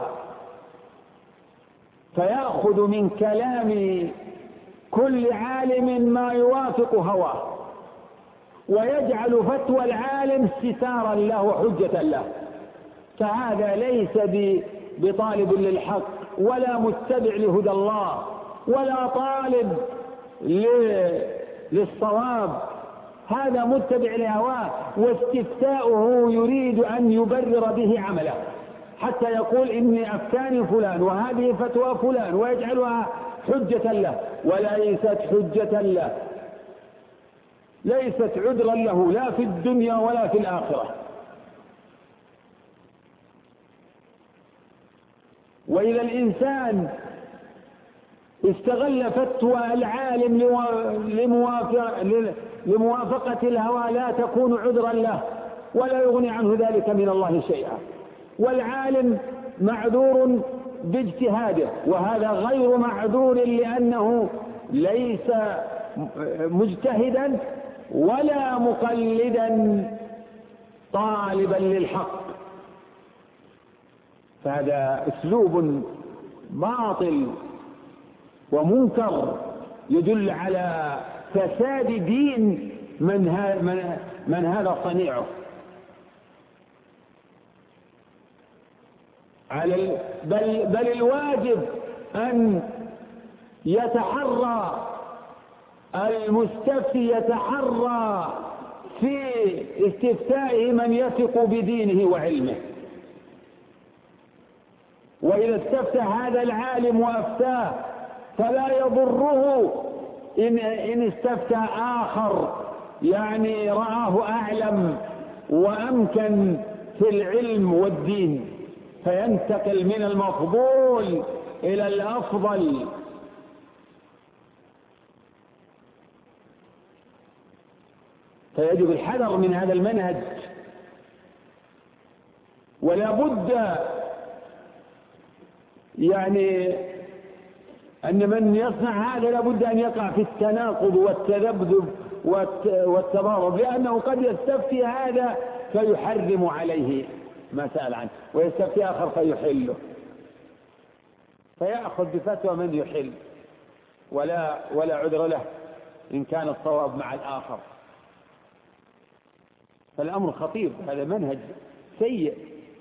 فيأخذ من كلام كل عالم ما يوافق هواه، ويجعل فتوى العالم ستارا له وحجة له. فهذا ليس بطالب للحق، ولا متبع لهدى الله، ولا طالب للصواب، هذا متبع لهواه، واستفتاؤه يريد أن يبرر به عمله، حتى يقول: إني أفتاني فلان وهذه فتوى فلان، ويجعلها حجة له، وليست حجة له، ليست عذرا له لا في الدنيا ولا في الآخرة. وإذا الإنسان استغل فتوى العالم لموافقة الهوى لا تكون عذرا له، ولا يغني عنه ذلك من الله شيئا. والعالم معذور باجتهاده، وهذا غير معذور لأنه ليس مجتهدا ولا مقلدا طالبا للحق. فهذا أسلوب باطل ومنكر يدل على فساد دين من هذا صنيعه. بل الواجب أن يتحرى المستفتي يتحرى في استفتائه من يثق بدينه وعلمه. وإذا استفتى هذا العالم وأفتاه فلا يضره إن استفتى آخر يعني رآه أعلم وأمكن في العلم والدين، فينتقل من المفضول إلى الأفضل. فيجب الحذر من هذا المنهج، ولا بد يعني أن من يصنع هذا لابد أن يقع في التناقض والتذبذب والتضارب، لأنه قد يستفتي هذا فيحرم عليه ما سأل عنه، ويستفتي آخر فيحله، فيأخذ بفتوى من يحل ولا عذر له إن كان الصواب مع الآخر. فالأمر خطير، هذا منهج سيء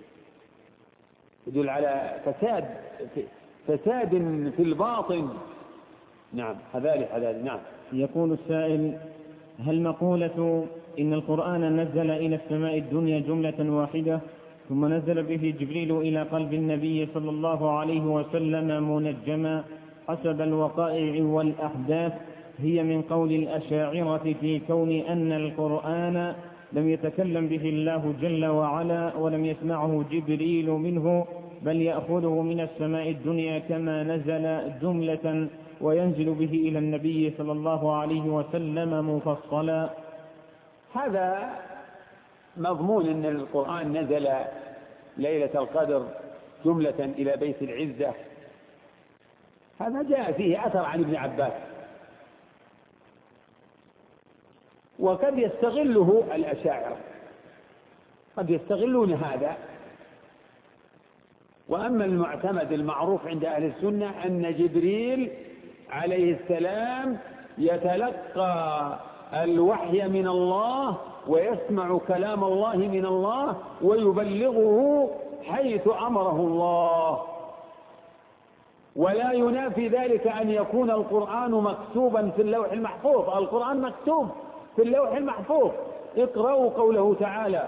يدل على فساد في الباطن. نعم هذا نعم. يقول السائل: هل مقولة إن القرآن نزل إلى السماء الدنيا جملة واحدة ثم نزل به جبريل إلى قلب النبي صلى الله عليه وسلم منجما حسب الوقائع والأحداث هي من قول الأشاعرة في كون أن القرآن لم يتكلم به الله جل وعلا ولم يسمعه جبريل منه، بل يأخذه من السماء الدنيا كما نزل جملة وينزل به إلى النبي صلى الله عليه وسلم مفصلا؟ هذا مضمون أن القرآن نزل ليلة القدر جملة إلى بيت العزة، هذا جاء فيه أثر عن ابن عباس، وقد يستغله الأشاعرة، قد يستغلون هذا. وأما المعتمد المعروف عند أهل السنة أن جبريل عليه السلام يتلقى الوحي من الله ويسمع كلام الله من الله ويبلغه حيث أمره الله، ولا ينافي ذلك أن يكون القرآن مكتوبا في اللوح المحفوظ. القرآن مكتوب في اللوح المحفوظ، اقرأوا قوله تعالى: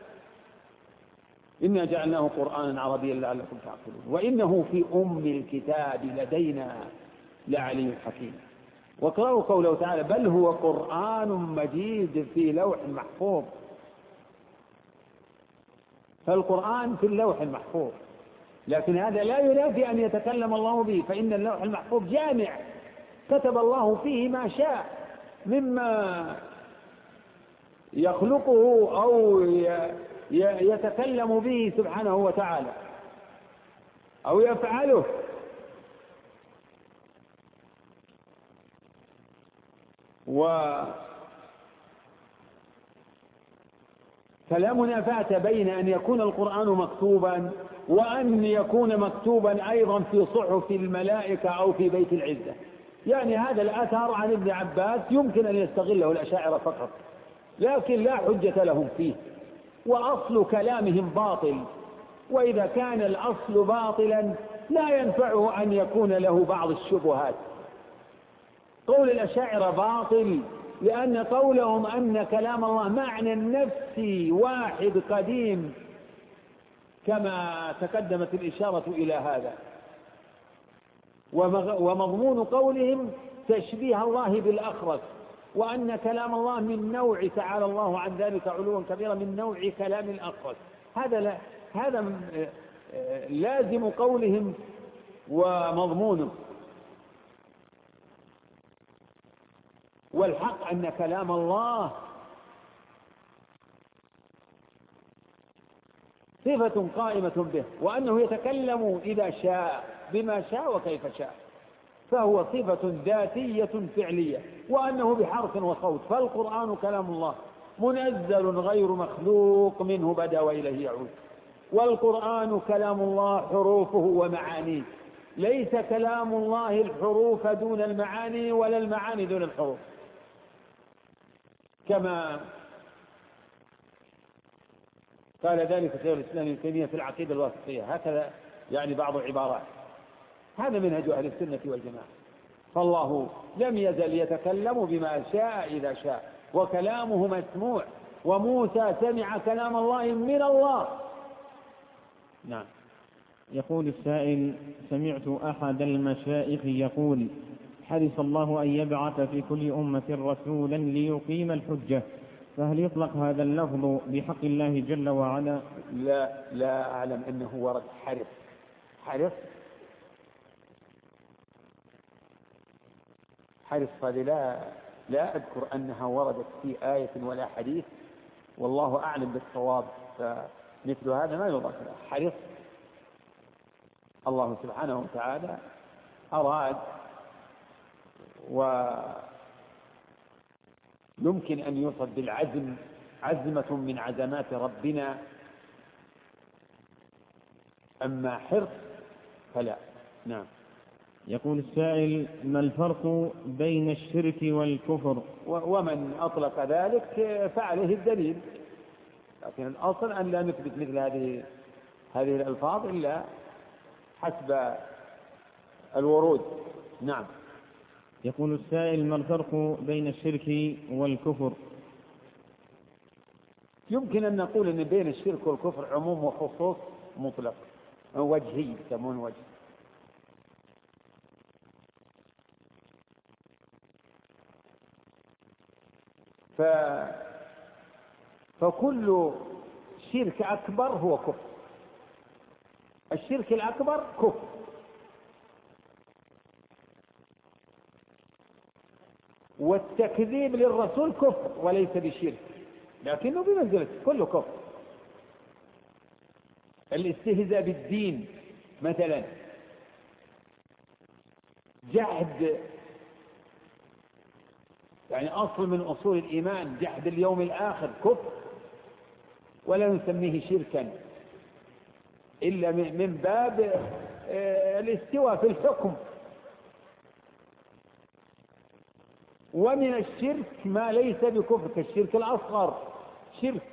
إنا جعلناه قرآنا عربيا لعلكم تعقلون وإنه في أم الكتاب لدينا لعلي حكيم. واقرأوا قوله تعالى: بل هو قرآن مجيد في لوح محفوظ. فالقرآن في اللوح المحفوظ، لكن هذا لا ينافي أن يتكلم الله به، فإن اللوح المحفوظ جامع كتب الله فيه ما شاء مما يخلقه أو يتكلم به سبحانه وتعالى أو يفعله. فلا منافاة بين أن يكون القرآن مكتوبا وأن يكون مكتوبا أيضا في صحف الملائكة أو في بيت العزة. يعني هذا الأثر عن ابن عباس يمكن أن يستغله الأشاعرة فقط، لكن لا حجة لهم فيه، وأصل كلامهم باطل، وإذا كان الأصل باطلا لا ينفعه أن يكون له بعض الشبهات. قول الأشاعرة باطل لأن قولهم أن كلام الله معنى النفسي واحد قديم، كما تقدمت الإشارة إلى هذا. ومضمون قولهم تشبيه الله بالأخرس، وأن كلام الله من نوع، تعالى الله عن ذلك علوا كبيرا، من نوع كلام الأخرس. هذا لازم قولهم ومضمونه. والحق أن كلام الله صفة قائمة به، وأنه يتكلم إذا شاء بما شاء وكيف شاء. فهو صفة ذاتية فعلية، وأنه بحرف وصوت. فالقرآن كلام الله منزل غير مخلوق، منه بدأ وإليه يعود. والقرآن كلام الله حروفه ومعانيه، ليس كلام الله الحروف دون المعاني ولا المعاني دون الحروف، كما قال ذلك شيخ الإسلام ابن تيمية في العقيدة الواسطية. هكذا يعني بعض العبارات. هذا منهج أهل السنة والجماعة. فالله لم يزل يتكلم بما شاء إذا شاء، وكلامه مسموع، وموسى سمع كلام الله من الله. نعم. يقول السائل: سمعت أحد المشايخ يقول: حرص الله أن يبعث في كل أمة رسولا ليقيم الحجة، فهل يطلق هذا اللفظ بحق الله جل وعلا؟ لا أعلم أنه ورد حرص هذه لا أذكر أنها وردت في آية ولا حديث، والله أعلم بالصواب. فمثل هذا ما يضاف له حرص. الله سبحانه وتعالى أراد، ويمكن أن يوصف بالعزم، عزمة من عزمات ربنا. أما حرص فلا. نعم. يقول السائل: ما الفرق بين الشرك والكفر؟ ومن أطلق ذلك فعليه الدليل، لكن الأصل أن لا نثبت مثل هذه الألفاظ إلا حسب الورود. نعم. يقول السائل: ما الفرق بين الشرك والكفر؟ يمكن أن نقول أن بين الشرك والكفر عموم وخصوص مطلق، وجهي يسمون وجه. فكل شرك أكبر هو كفر. الشرك الأكبر كفر، والتكذيب للرسول كفر وليس بشرك، لكنه بمنزلة كله كفر. الاستهزاء بالدين مثلا، جحد، يعني أصل من أصول الإيمان جحد اليوم الآخر كفر، ولا نسميه شركا إلا من باب الاستواء في الحكم. ومن الشرك ما ليس بكفر كالشرك الأصغر شرك.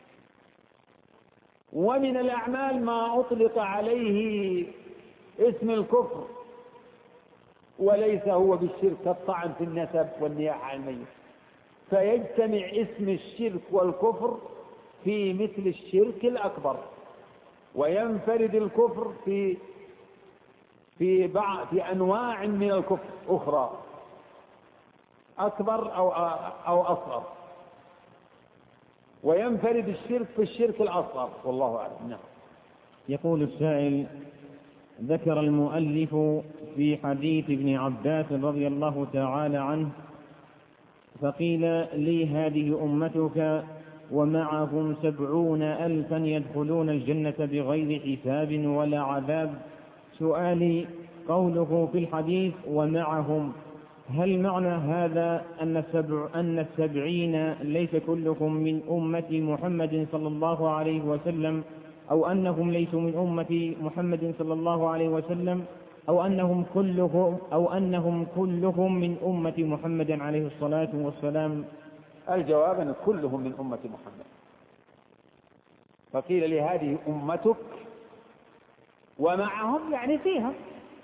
ومن الأعمال ما أطلق عليه اسم الكفر وليس هو بالشرك، كالطعن في النسب والنياحة عن الميت. فيجتمع اسم الشرك والكفر في مثل الشرك الأكبر، وينفرد الكفر في أنواع من الكفر أخرى أكبر أو أصغر، وينفرد الشرك في الشرك الأصغر، والله أعلم. نعم. يقول السائل: ذكر المؤلف في حديث ابن عباس رضي الله تعالى عنه: فقيل لي هذه أمتك ومعهم 70,000 يدخلون الجنة بغير حساب ولا عذاب. سؤالي: قوله في الحديث ومعهم، هل معنى هذا أن 70 ليس كلهم من أمة محمد صلى الله عليه وسلم، أو أنهم ليسوا من أمة محمد صلى الله عليه وسلم، أو أنهم كلهم من أمة محمد عليه الصلاة والسلام؟ الجواب أن كلهم من أمة محمد. فقيل لي هذه أمتك ومعهم، يعني فيها،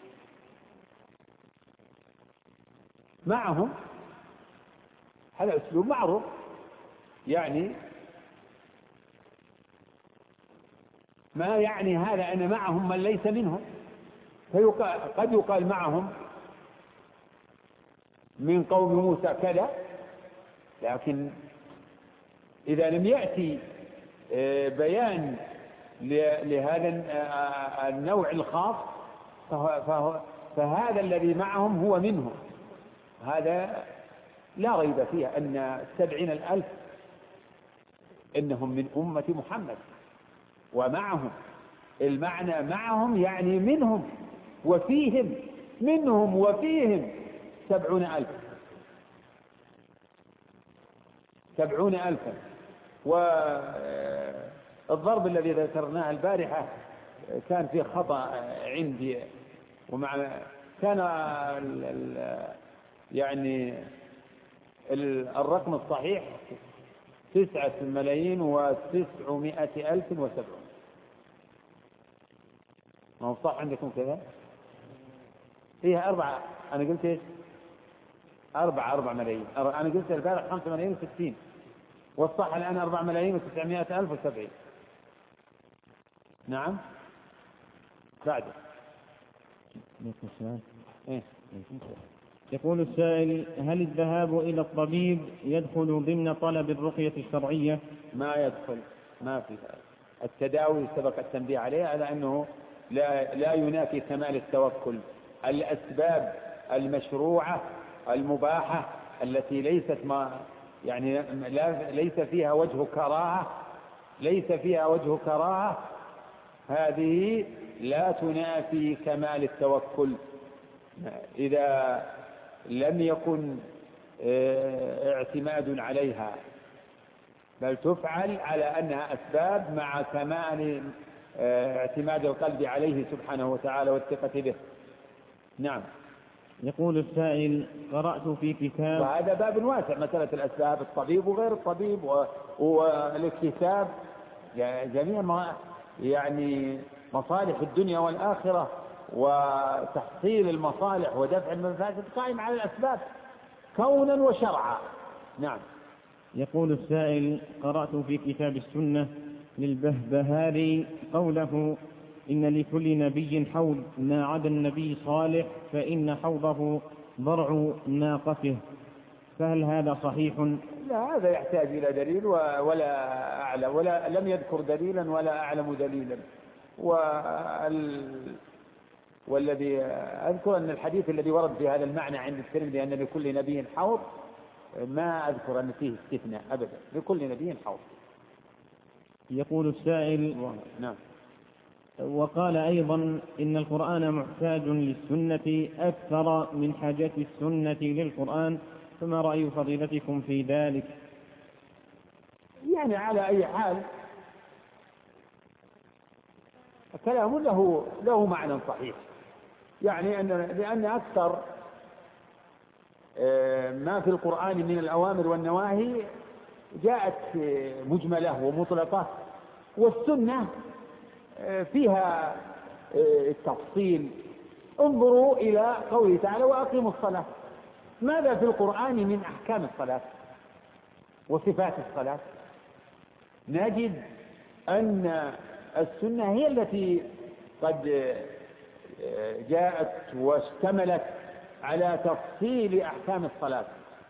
معهم هذا أسلوب معروف، يعني ما يعني هذا أن معهم من ليس منهم. قد يقال معهم من قوم موسى كذا، لكن إذا لم يأتي بيان لهذا النوع الخاص فهذا الذي معهم هو منهم. هذا لا ريب فيه أن 70,000 إنهم من أمة محمد، ومعهم المعنى معهم يعني منهم وفيهم، منهم وفيهم 70,000. 70,000. والضرب الذي ذكرناه البارحة كان فيه خطأ عندي، ومع كان يعني الرقم الصحيح 9,900,070. ما هو صح عندكم كذا؟ فيها 4. أنا قلت إيش؟ 4 ملايين. أنا قلت البارح 5,060,000، والصح الآن 4,900,070. نعم. بعده. إيه؟ يقول السائل: هل الذهاب إلى الطبيب يدخل ضمن طلب الرقية الشرعية؟ ما يدخل، ما في هذا. التداوي سبق التنبيه عليه على أنه لا ينافي كمال التوكل. الأسباب المشروعة المباحة التي ليست يعني ليس فيها وجه كراهة، هذه لا تنافي كمال التوكل إذا لم يكن اعتماد عليها، بل تفعل على أنها أسباب مع كمال اعتماد القلب عليه سبحانه وتعالى والثقة به. نعم. يقول السائل: قرأت في كتاب، وهذا باب واسع، مسألة الأسباب، الطبيب وغير الطبيب والاكتساب، جميع يعني مصالح الدنيا والآخرة وتحصيل المصالح ودفع المفاسد قائم على الأسباب كونا وشرعا. نعم. يقول السائل: قرأت في كتاب السنة للبهبهاري قوله: إن لكل نبي حوض ما عدا النبي صالح فإن حوضه ضرع ناقته، فهل هذا صحيح؟ لا، هذا يحتاج إلى دليل ولا أعلم، ولا لم يذكر دليلا ولا أعلم دليلا. والذي أذكر أن الحديث الذي ورد بهذا المعنى عند الترمذي أن لكل نبي حوض، ما أذكر أن فيه استثناء أبدا، لكل نبي حوض. يقول السائل: نعم. وقال أيضا إن القرآن محتاج للسنة أكثر من حاجة السنة للقرآن، فما رأي فضيلتكم في ذلك؟ يعني على أي حال كلام له معنى صحيح، يعني لأن أكثر ما في القرآن من الأوامر والنواهي جاءت مجملة ومطلقة، والسنة فيها التفصيل. انظروا إلى قوله تعالى: وأقيموا الصلاة. ماذا في القرآن من أحكام الصلاة وصفات الصلاة؟ نجد أن السنة هي التي قد جاءت واشتملت على تفصيل أحكام الصلاة.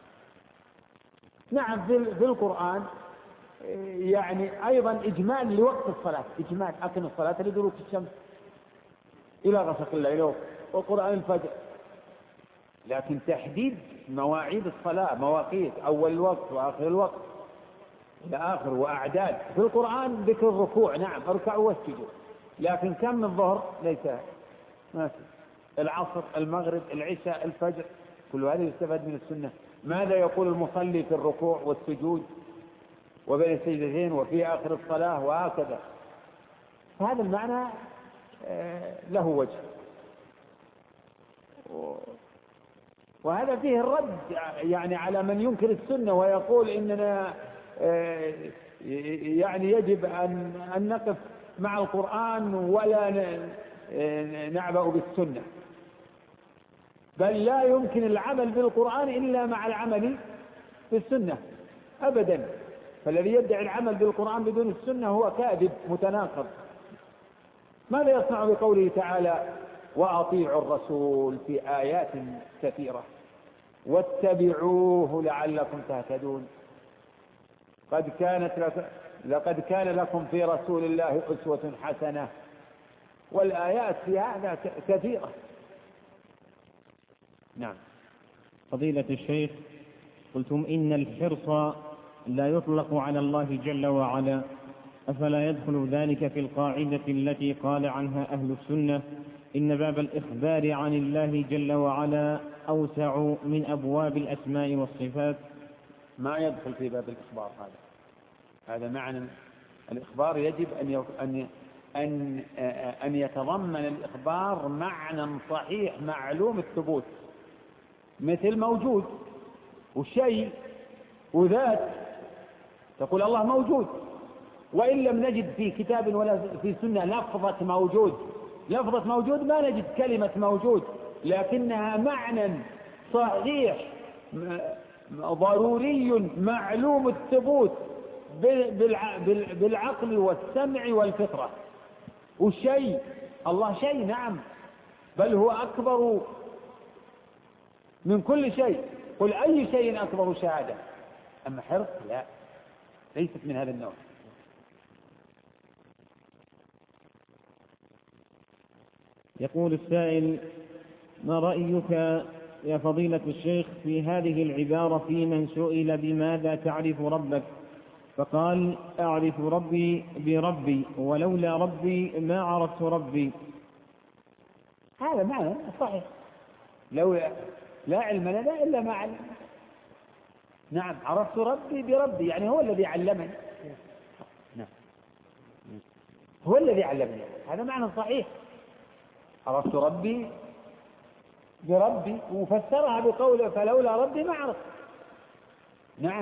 نعم، في القرآن يعني أيضا إجمال لوقت الصلاة، إجمال: أقم الصلاة لدلوك الشمس إلى غسق الليل وقرآن الفجر. لكن تحديد مواعيد الصلاة، مواقيت، أول الوقت وآخر الوقت إلى آخر، وأعداد. في القرآن ذكر الركوع، نعم، اركعوا واسجدوا، لكن كم من الظهر ليس، ما في. العصر، المغرب، العشاء، الفجر، كل هذا يستفاد من السنة. ماذا يقول المصلي في الركوع والسجود وبين السجدتين وفي آخر الصلاة، وهكذا. هذا المعنى له وجه، وهذا فيه الرد يعني على من ينكر السنة ويقول إننا يعني يجب أن نقف مع القرآن ولا نعبأ بالسنة، بل لا يمكن العمل بالقرآن إلا مع العمل بالسنة أبدا. فالذي يدعي العمل بالقرآن بدون السنة هو كاذب متناقض. ماذا يصنع بقوله تعالى: وأطيعوا الرسول في آيات كثيرة واتبعوه لعلكم تهتدون، لقد كان لكم في رسول الله أسوة حسنة، والآيات في هذا كثيرة. نعم. فضيلة الشيخ، قلتم إن الحرص لا يطلق على الله جل وعلا، أفلا يدخل ذلك في القاعدة التي قال عنها أهل السنة: إن باب الإخبار عن الله جل وعلا أوسع من أبواب الأسماء والصفات. ما يدخل في باب الإخبار هذا معنى الإخبار. يجب أن يتضمن الإخبار معنى صحيح معلوم الثبوت، مثل موجود وشيء وذات. تقول الله موجود، وإن لم نجد في كتاب ولا في سنة لفظة موجود. لفظة موجود ما نجد كلمة موجود، لكنها معنى صحيح ضروري معلوم الثبوت بالعقل والسمع والفطرة. والشيء، الله شيء نعم، بل هو أكبر من كل شيء. قل أي شيء أكبر شهادة؟ أما حرص لا، ليست من هذا النوع. يقول السائل: ما رأيك يا فضيلة الشيخ في هذه العبارة في من سئل بماذا تعرف ربك فقال: أعرف ربي بربي، ولولا ربي ما عرفت ربي. هذا معنى صحيح، لو لا علم لنا إلا ما علم. نعم، عرفت ربي بربي، يعني هو الذي علمني. نعم، هو الذي علمني، هذا معنى صحيح. عرفت ربي بربي، وفسرها بقوله فلولا ربي ما عرفت. نعم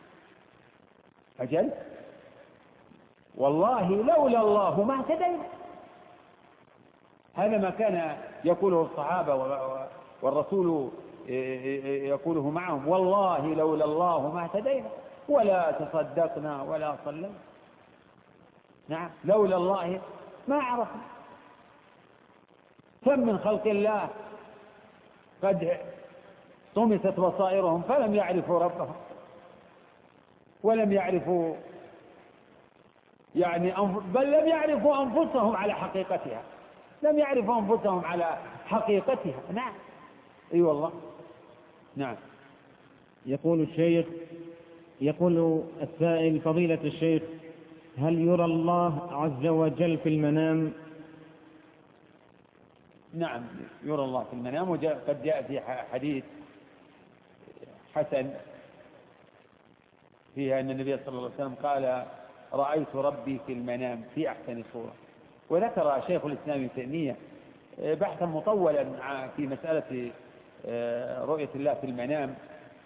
أجل، والله لولا الله ما اهتدينا. هذا ما كان يقوله الصحابة والرسول يقوله معهم: والله لولا الله ما اهتدينا ولا تصدقنا ولا صلينا. نعم، لولا الله ما عرفنا. كم من خلق الله قد طمست بصائرهم فلم يعرفوا ربهم، ولم يعرفوا بل لم يعرفوا أنفسهم على حقيقتها. لم يعرفوا أنفسهم على حقيقتها. نعم، أي والله. نعم. يقول السائل: فضيلة الشيخ، هل يرى الله عز وجل في المنام؟ نعم، يرى الله في المنام، وقد جاء في حديث حسن فيها أن النبي صلى الله عليه وسلم قال: رأيت ربي في المنام في أحسن صورة. وذكر شيخ الإسلام ابن تيمية بحثا مطولا في مسألة رؤية الله في المنام.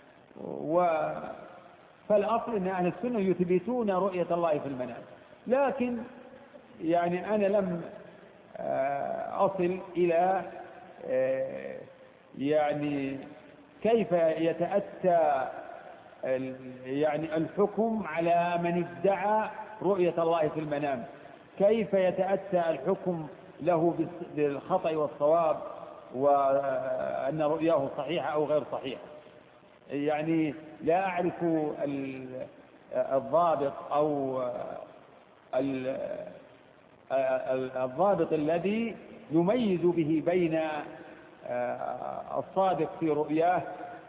فالأصل أن أهل السنة يثبتون رؤية الله في المنام، لكن يعني أنا لم أصل إلى يعني كيف يتأتى يعني الحكم على من ادعى رؤية الله في المنام، كيف يتأتى الحكم له بالخطأ والصواب، وأن رؤياه صحيحة أو غير صحيحة. يعني لا أعرف الضابط أو الضابط الذي يميز به بين الصادق في رؤياه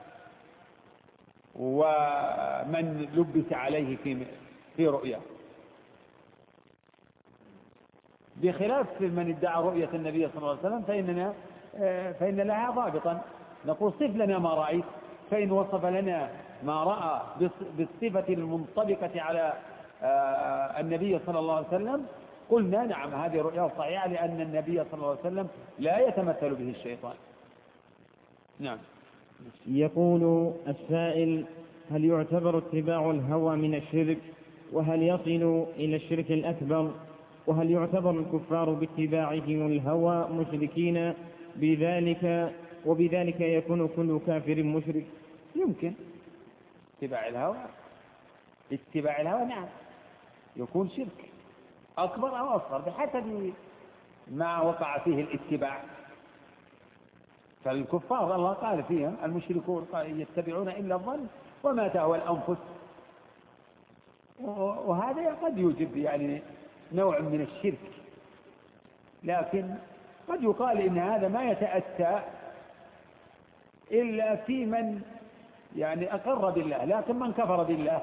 ومن لبس عليه في رؤياه، بخلاف من ادعى رؤية النبي صلى الله عليه وسلم فإن لها ضابطا. نقول: صف لنا ما رأيت، فإن وصف لنا ما رأى بالصفة المنطبقة على النبي صلى الله عليه وسلم قلنا: نعم، هذه رؤيا صحيحة، لأن النبي صلى الله عليه وسلم لا يتمثل به الشيطان. نعم. يقول السائل: هل يعتبر اتباع الهوى من الشرك؟ وهل يصل إلى الشرك الأكبر؟ وهل يعتبر الكفار باتباعهم الهوى مشركين وبذلك يكون كل كافر مشرك؟ يمكن اتباع الهوى نعم يكون شرك أكبر أو أصغر بحسب ما وقع فيه الاتباع. فالكفار الله قال فيهم: المشركون يتبعون إلا الظن وما تهوى الأنفس. وهذا قد يوجب يعني نوع من الشرك، لكن قد يقال إن هذا ما يتأتى إلا في من يعني أقر بالله. لكن من كفر بالله،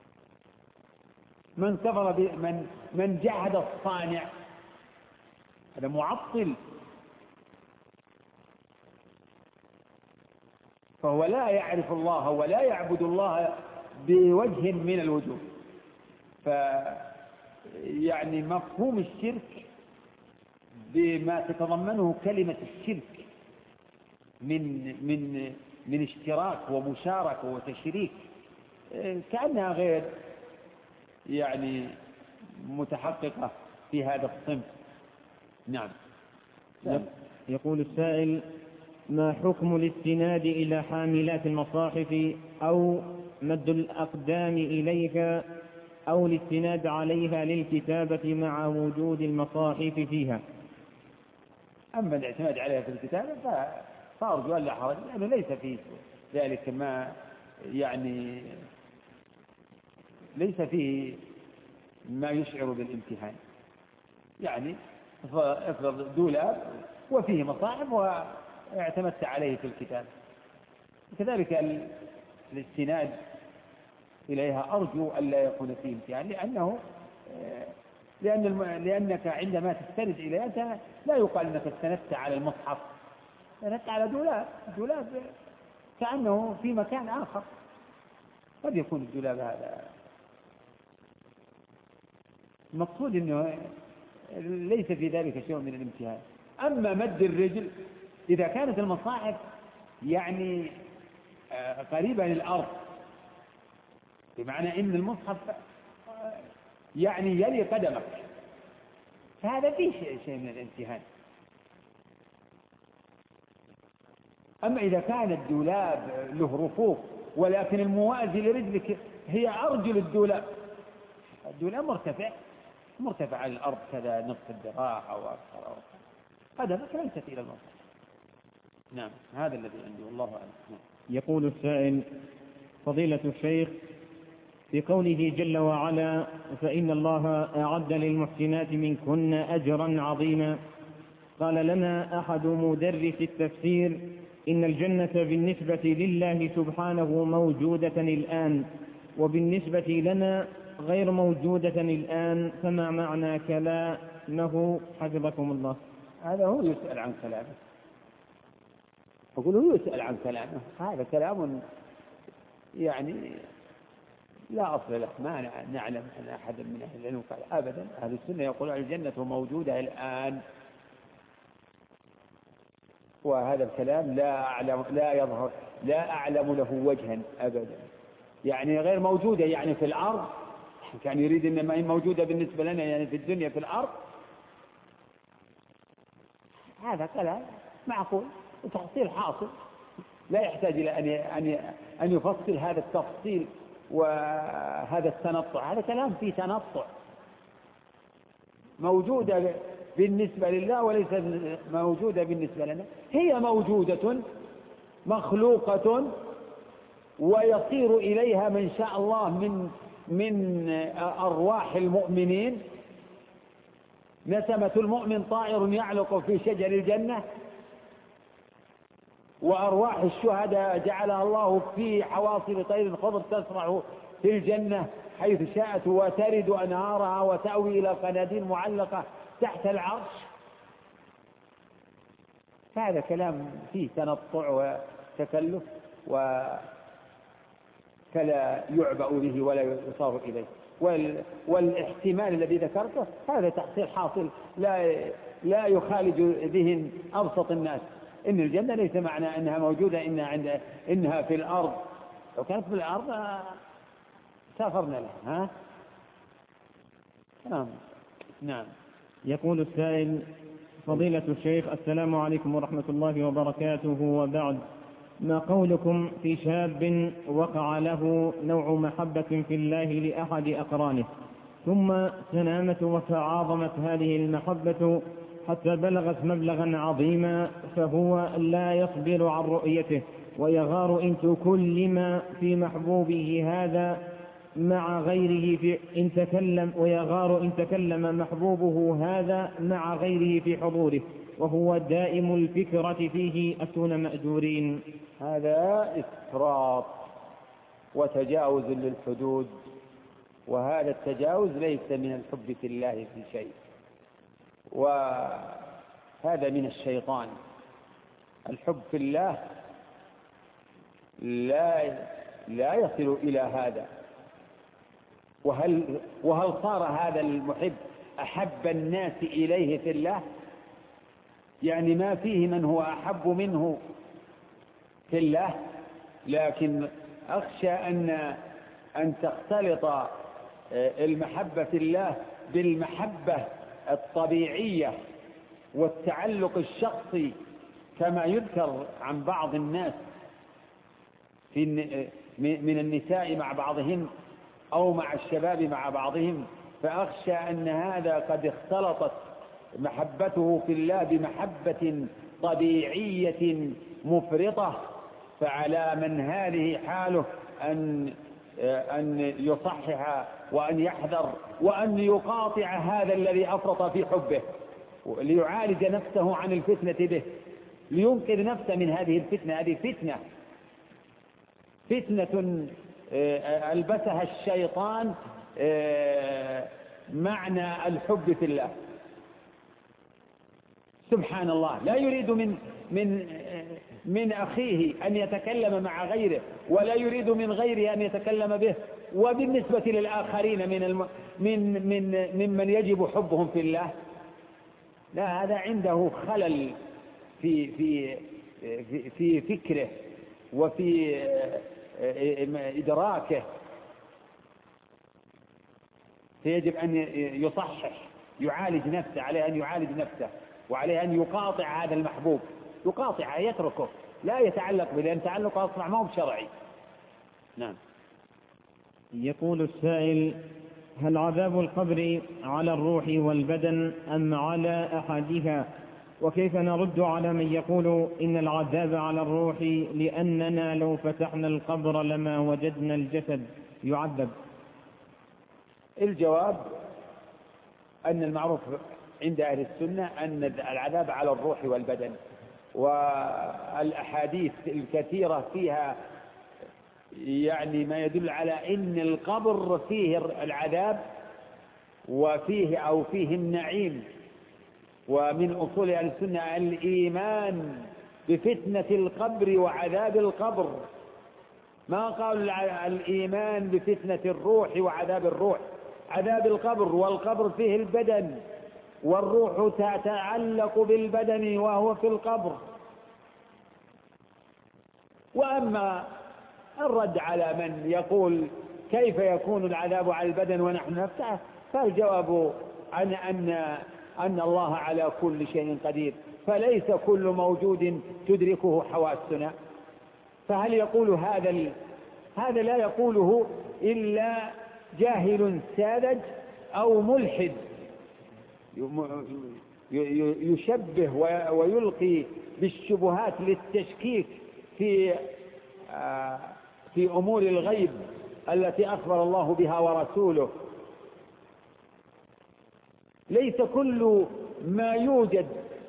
من جحد الصانع، هذا معطل، فهو لا يعرف الله ولا يعبد الله بوجه من الوجوه. يعني مفهوم الشرك بما تتضمنه كلمة الشرك من اشتراك ومشاركة وتشريك كأنها غير يعني متحققة في هذا الصنف. نعم. يقول السائل: ما حكم الاستناد إلى حاملات المصاحف أو مد الأقدام إليها أو الاستناد عليها للكتابة مع وجود المصاحف فيها؟ أما الاعتماد عليها في الكتابة فأرجو ألا حرج، لأنه ليس في ذلك ما يعني ليس فيه ما يشعر بالامتهان. يعني افرض دولاب وفيه مصاحف واعتمدت عليه في الكتاب، كذلك الاستناد إليها أرجو ألا يكون فيه امتهان، لأنك عندما تستند إليها أنت لا يقال أنك استندت على المصحف، استندت على دولاب كأنه في مكان آخر، قد يكون الدولاب هذا. المقصود أنه ليس في ذلك شيء من الامتهان. أما مد الرجل إذا كانت المصاحف يعني قريبة للأرض، بمعنى إن المصحف يعني يلي قدمك، فهذا فيه شيء من الامتهان. أما إذا كان الدولاب له رفوف ولكن الموازي لرجلك هي أرجل الدولاب مرتفع على الأرض كذا نصف الذراع أو أكثر، قدمك ليست إلى المصحف. نعم، هذا الذي عندي والله أعلم. نعم. يقول السائل: فضيلة الشيخ، في قوله جل وعلا: فإن الله أعد للمحسنات منكن أجرا عظيما، قال لنا أحد مدرس التفسير: إن الجنة بالنسبة لله سبحانه موجودة الآن، وبالنسبة لنا غير موجودة الآن، فما معنى كلامه حفظكم الله؟ هذا هو يسأل عن كلامه، أقول هو يسأل عن كلامه، هذا كلام يعني لا أصل له، ما نعلم أن أحد من أهل العلم قال أبدا أهل السنة يقولون الجنة موجودة الآن، وهذا الكلام لا أعلم له وجها أبدا. يعني غير موجودة يعني في الأرض، كان يريد أن ما هي موجودة بالنسبة لنا يعني في الدنيا في الأرض، هذا كلام معقول وتفصيل حاصل، لا يحتاج إلى أن يفصل هذا التفصيل وهذا التنطع، هذا كلام فيه تنطع. موجودة بالنسبة لله وليس موجودة بالنسبة لنا، هي موجودة مخلوقة ويصير إليها من شاء الله من أرواح المؤمنين. نسمة المؤمن طائر يعلق في شجر الجنة، وأرواح الشهداء جعلها الله في حواصل طير خضر تسرع في الجنة حيث شاءت، وترد أنهارها وتأوي إلى قناديل معلقة تحت العرش. هذا كلام فيه تنطع وتكلف وكلا يعبأ به ولا يصار إليه، والاحتمال الذي ذكرته هذا تحصيل حاصل لا يخالج ذهن أبسط الناس. إن الجنة ليس معنى أنها موجودة إنها في الأرض، لو كانت في الأرض سافرنا لها. نعم. يقول السائل: فضيلة الشيخ، السلام عليكم ورحمة الله وبركاته، وبعد، ما قولكم في شاب وقع له نوع محبة في الله لأحد أقرانه، ثم تنامت وتعاظمت هذه المحبة حتى بلغت مبلغا عظيما، فهو لا يصبر عن رؤيته ويغار إن في محبوبه هذا مع غيره ويغار إن تكلم محبوبه هذا مع غيره في حضوره، وهو دائم الفكرة فيه، أكون مأجورين؟ هذا إفراط وتجاوز للحدود، وهذا التجاوز ليس من الحب في الله في شيء. هذا من الشيطان. الحب في الله لا يصل إلى هذا. وهل صار هذا المحب أحب الناس إليه في الله؟ يعني ما فيه من هو أحب منه في الله، لكن أخشى أن تختلط المحبة في الله بالمحبة الطبيعية والتعلق الشخصي، كما يذكر عن بعض الناس من النساء مع بعضهن أو مع الشباب مع بعضهم. فأخشى أن هذا قد اختلطت محبته في الله بمحبة طبيعية مفرطة، فعلى من هذه حاله أن يصحح وأن يحذر وأن يقاطع هذا الذي أفرط في حبه، ليعالج نفسه عن الفتنة به، لينقذ نفسه من هذه الفتنة. هذه فتنة ألبسها الشيطان معنى الحب في الله. سبحان الله، لا يريد من أخيه أن يتكلم مع غيره، ولا يريد من غيره أن يتكلم به. وبالنسبة للآخرين ممن يجب حبهم في الله، لا، هذا عنده خلل في فكره وفي إدراكه، فيجب أن يصحح، يعالج نفسه، عليه أن يعالج نفسه، وعليه أن يقاطع هذا المحبوب، يقاطع، يتركه، لا يتعلق به، لأن تعلق أصبح ما هو بشرعي. نعم. يقول السائل: هل عذاب القبر على الروح والبدن أم على أحدها؟ وكيف نرد على من يقول إن العذاب على الروح لأننا لو فتحنا القبر لما وجدنا الجسد يعذب؟ الجواب أن المعروف عند أهل السنة أن العذاب على الروح والبدن، والأحاديث الكثيرة فيها يعني ما يدل على أن القبر فيه العذاب فيه النعيم. ومن أصول أهل السنة الإيمان بفتنة القبر وعذاب القبر، ما قالوا الإيمان بفتنة الروح وعذاب الروح. عذاب القبر، والقبر فيه البدن، والروح تتعلق بالبدن وهو في القبر. وأما الرد على من يقول كيف يكون العذاب على البدن ونحن نفتح، فالجواب أن الله على كل شيء قدير، فليس كل موجود تدركه حواسنا. فهل يقول هذا لا يقوله إلا جاهل ساذج أو ملحد يشبه ويلقي بالشبهات للتشكيك في أمور الغيب التي أخبر الله بها ورسوله. ليس كل ما يوجد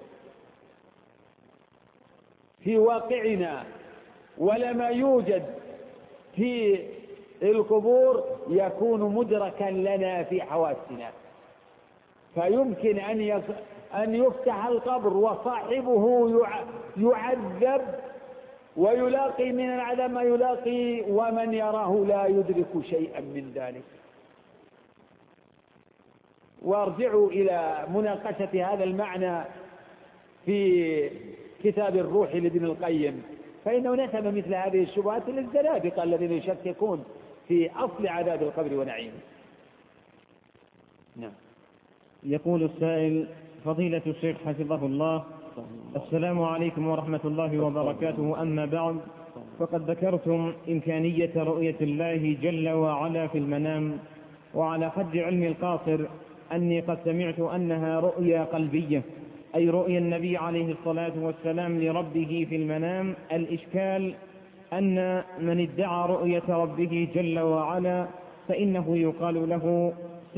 في واقعنا ولا ما يوجد في القبور يكون مدركا لنا في حواسنا. فيمكن أن يفتح القبر وصاحبه يعذب ويلاقي من العذاب ما يلاقي، ومن يراه لا يدرك شيئا من ذلك. وارجعوا إلى مناقشة هذا المعنى في كتاب الروح لابن القيم، فإنه نسب مثل هذه الشبهات للزنادقة الذين يشككون في أصل عذاب القبر ونعيمه. نعم. يقول السائل: فضيلة الشيخ حفظه الله، السلام عليكم ورحمة الله وبركاته. أما بعد، فقد ذكرتم إمكانية رؤية الله جل وعلا في المنام، وعلى حد علمي القاصر أني قد سمعت أنها رؤيا قلبية، أي رؤيا النبي عليه الصلاة والسلام لربه في المنام. الإشكال أن من ادعى رؤية ربه جل وعلا فإنه يقال له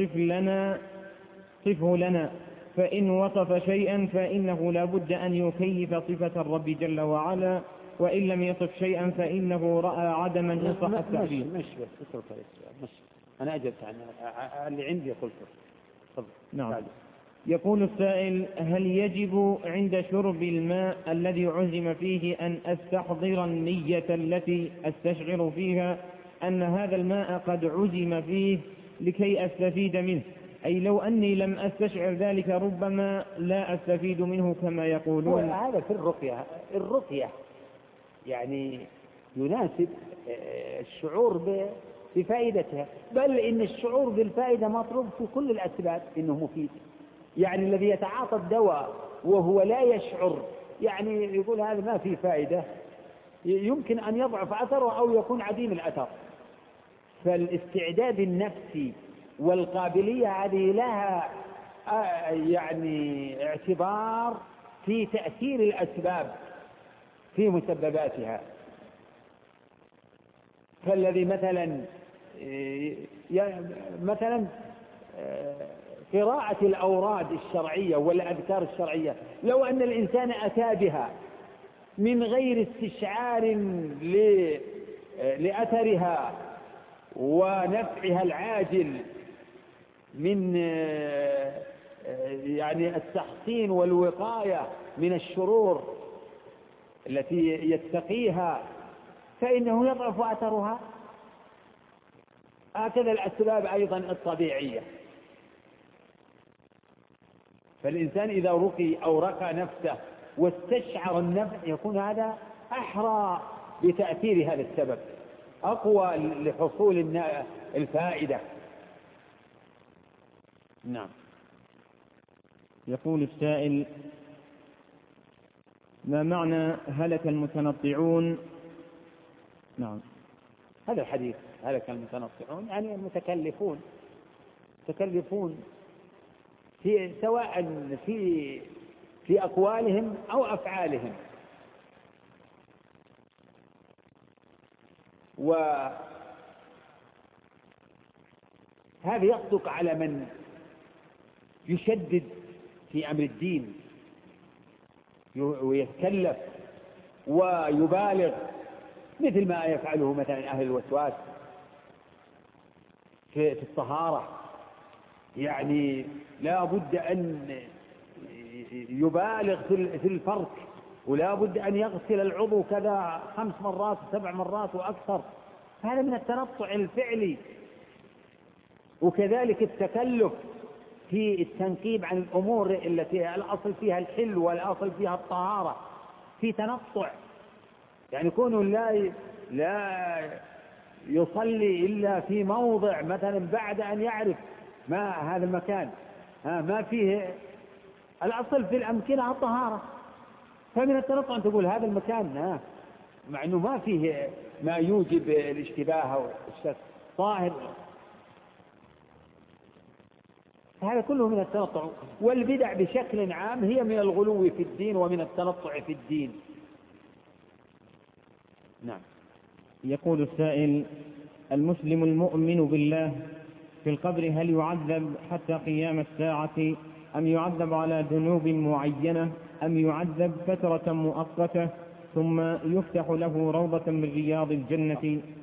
صفه لنا، فإن وصف شيئا فإنه لا بد أن يكيف صفة الرب جل وعلا، وإن لم يصف شيئا فإنه رأى عدما إن صح التعبير. مش بس اترك السؤال، أنا أجبت عن اللي عندي قلته. نعم. يقول السائل: هل يجب عند شرب الماء الذي عزم فيه أن أستحضر النية التي أستشعر فيها أن هذا الماء قد عزم فيه لكي أستفيد منه؟ أي لو أني لم أستشعر ذلك ربما لا أستفيد منه كما يقولون. هذا في الرقية يعني يناسب الشعور بفائدتها، بل إن الشعور بالفائدة مطلوب في كل الأسباب، إنه مفيد. يعني الذي يتعاطى الدواء وهو لا يشعر، يعني يقول هذا ما فيه فائدة، يمكن أن يضعف أثره أو يكون عديم الأثر. فالاستعداد النفسي والقابلية هذه لها يعني اعتبار في تأثير الأسباب في مسبباتها. فالذي مثلا قراءة الأوراد الشرعية والأذكار الشرعية، لو أن الإنسان أتى بها من غير استشعار لأثرها ونفعها العاجل من يعني التحصين والوقاية من الشرور التي يتقيها، فإنه يضعف أثرها. هكذا الأسباب أيضا الطبيعية. فالإنسان إذا رقي أو رقى نفسه واستشعر النفع يكون هذا أحرى بتأثير هذا السبب، أقوى لحصول الفائدة. نعم. يقول السائل: ما معنى هلك المتنطعون؟ نعم، هذا الحديث هلك المتنطعون يعني المتكلفون سواء في أقوالهم أو أفعالهم. وهذا يصدق على من يشدد في أمر الدين ويتكلف ويبالغ، مثل ما يفعله مثلا أهل الوسواس في الطهارة. يعني لا بد أن يبالغ في الفرك، ولا بد أن يغسل العضو كذا 5 مرات 7 مرات وأكثر. هذا من التنطع الفعلي. وكذلك التكلف في التنقيب عن الأمور التي الأصل فيها الحل والأصل فيها الطهارة، في تنطع. يعني كونه لا يصلي إلا في موضع مثلا بعد أن يعرف ما هذا المكان ما فيه الأصل في الأمكنة الطهارة، فمن التنطع أن تقول هذا المكان مع أنه ما فيه ما يوجب الاشتباه والشك طاهر. هذا كله من التنطع. والبدع بشكل عام هي من الغلو في الدين ومن التنطع في الدين. نعم. يقول السائل: المسلم المؤمن بالله في القبر هل يعذب حتى قيام الساعة، أم يعذب على ذنوب معينة، أم يعذب فترة مؤقتة ثم يفتح له روضة من رياض الجنة؟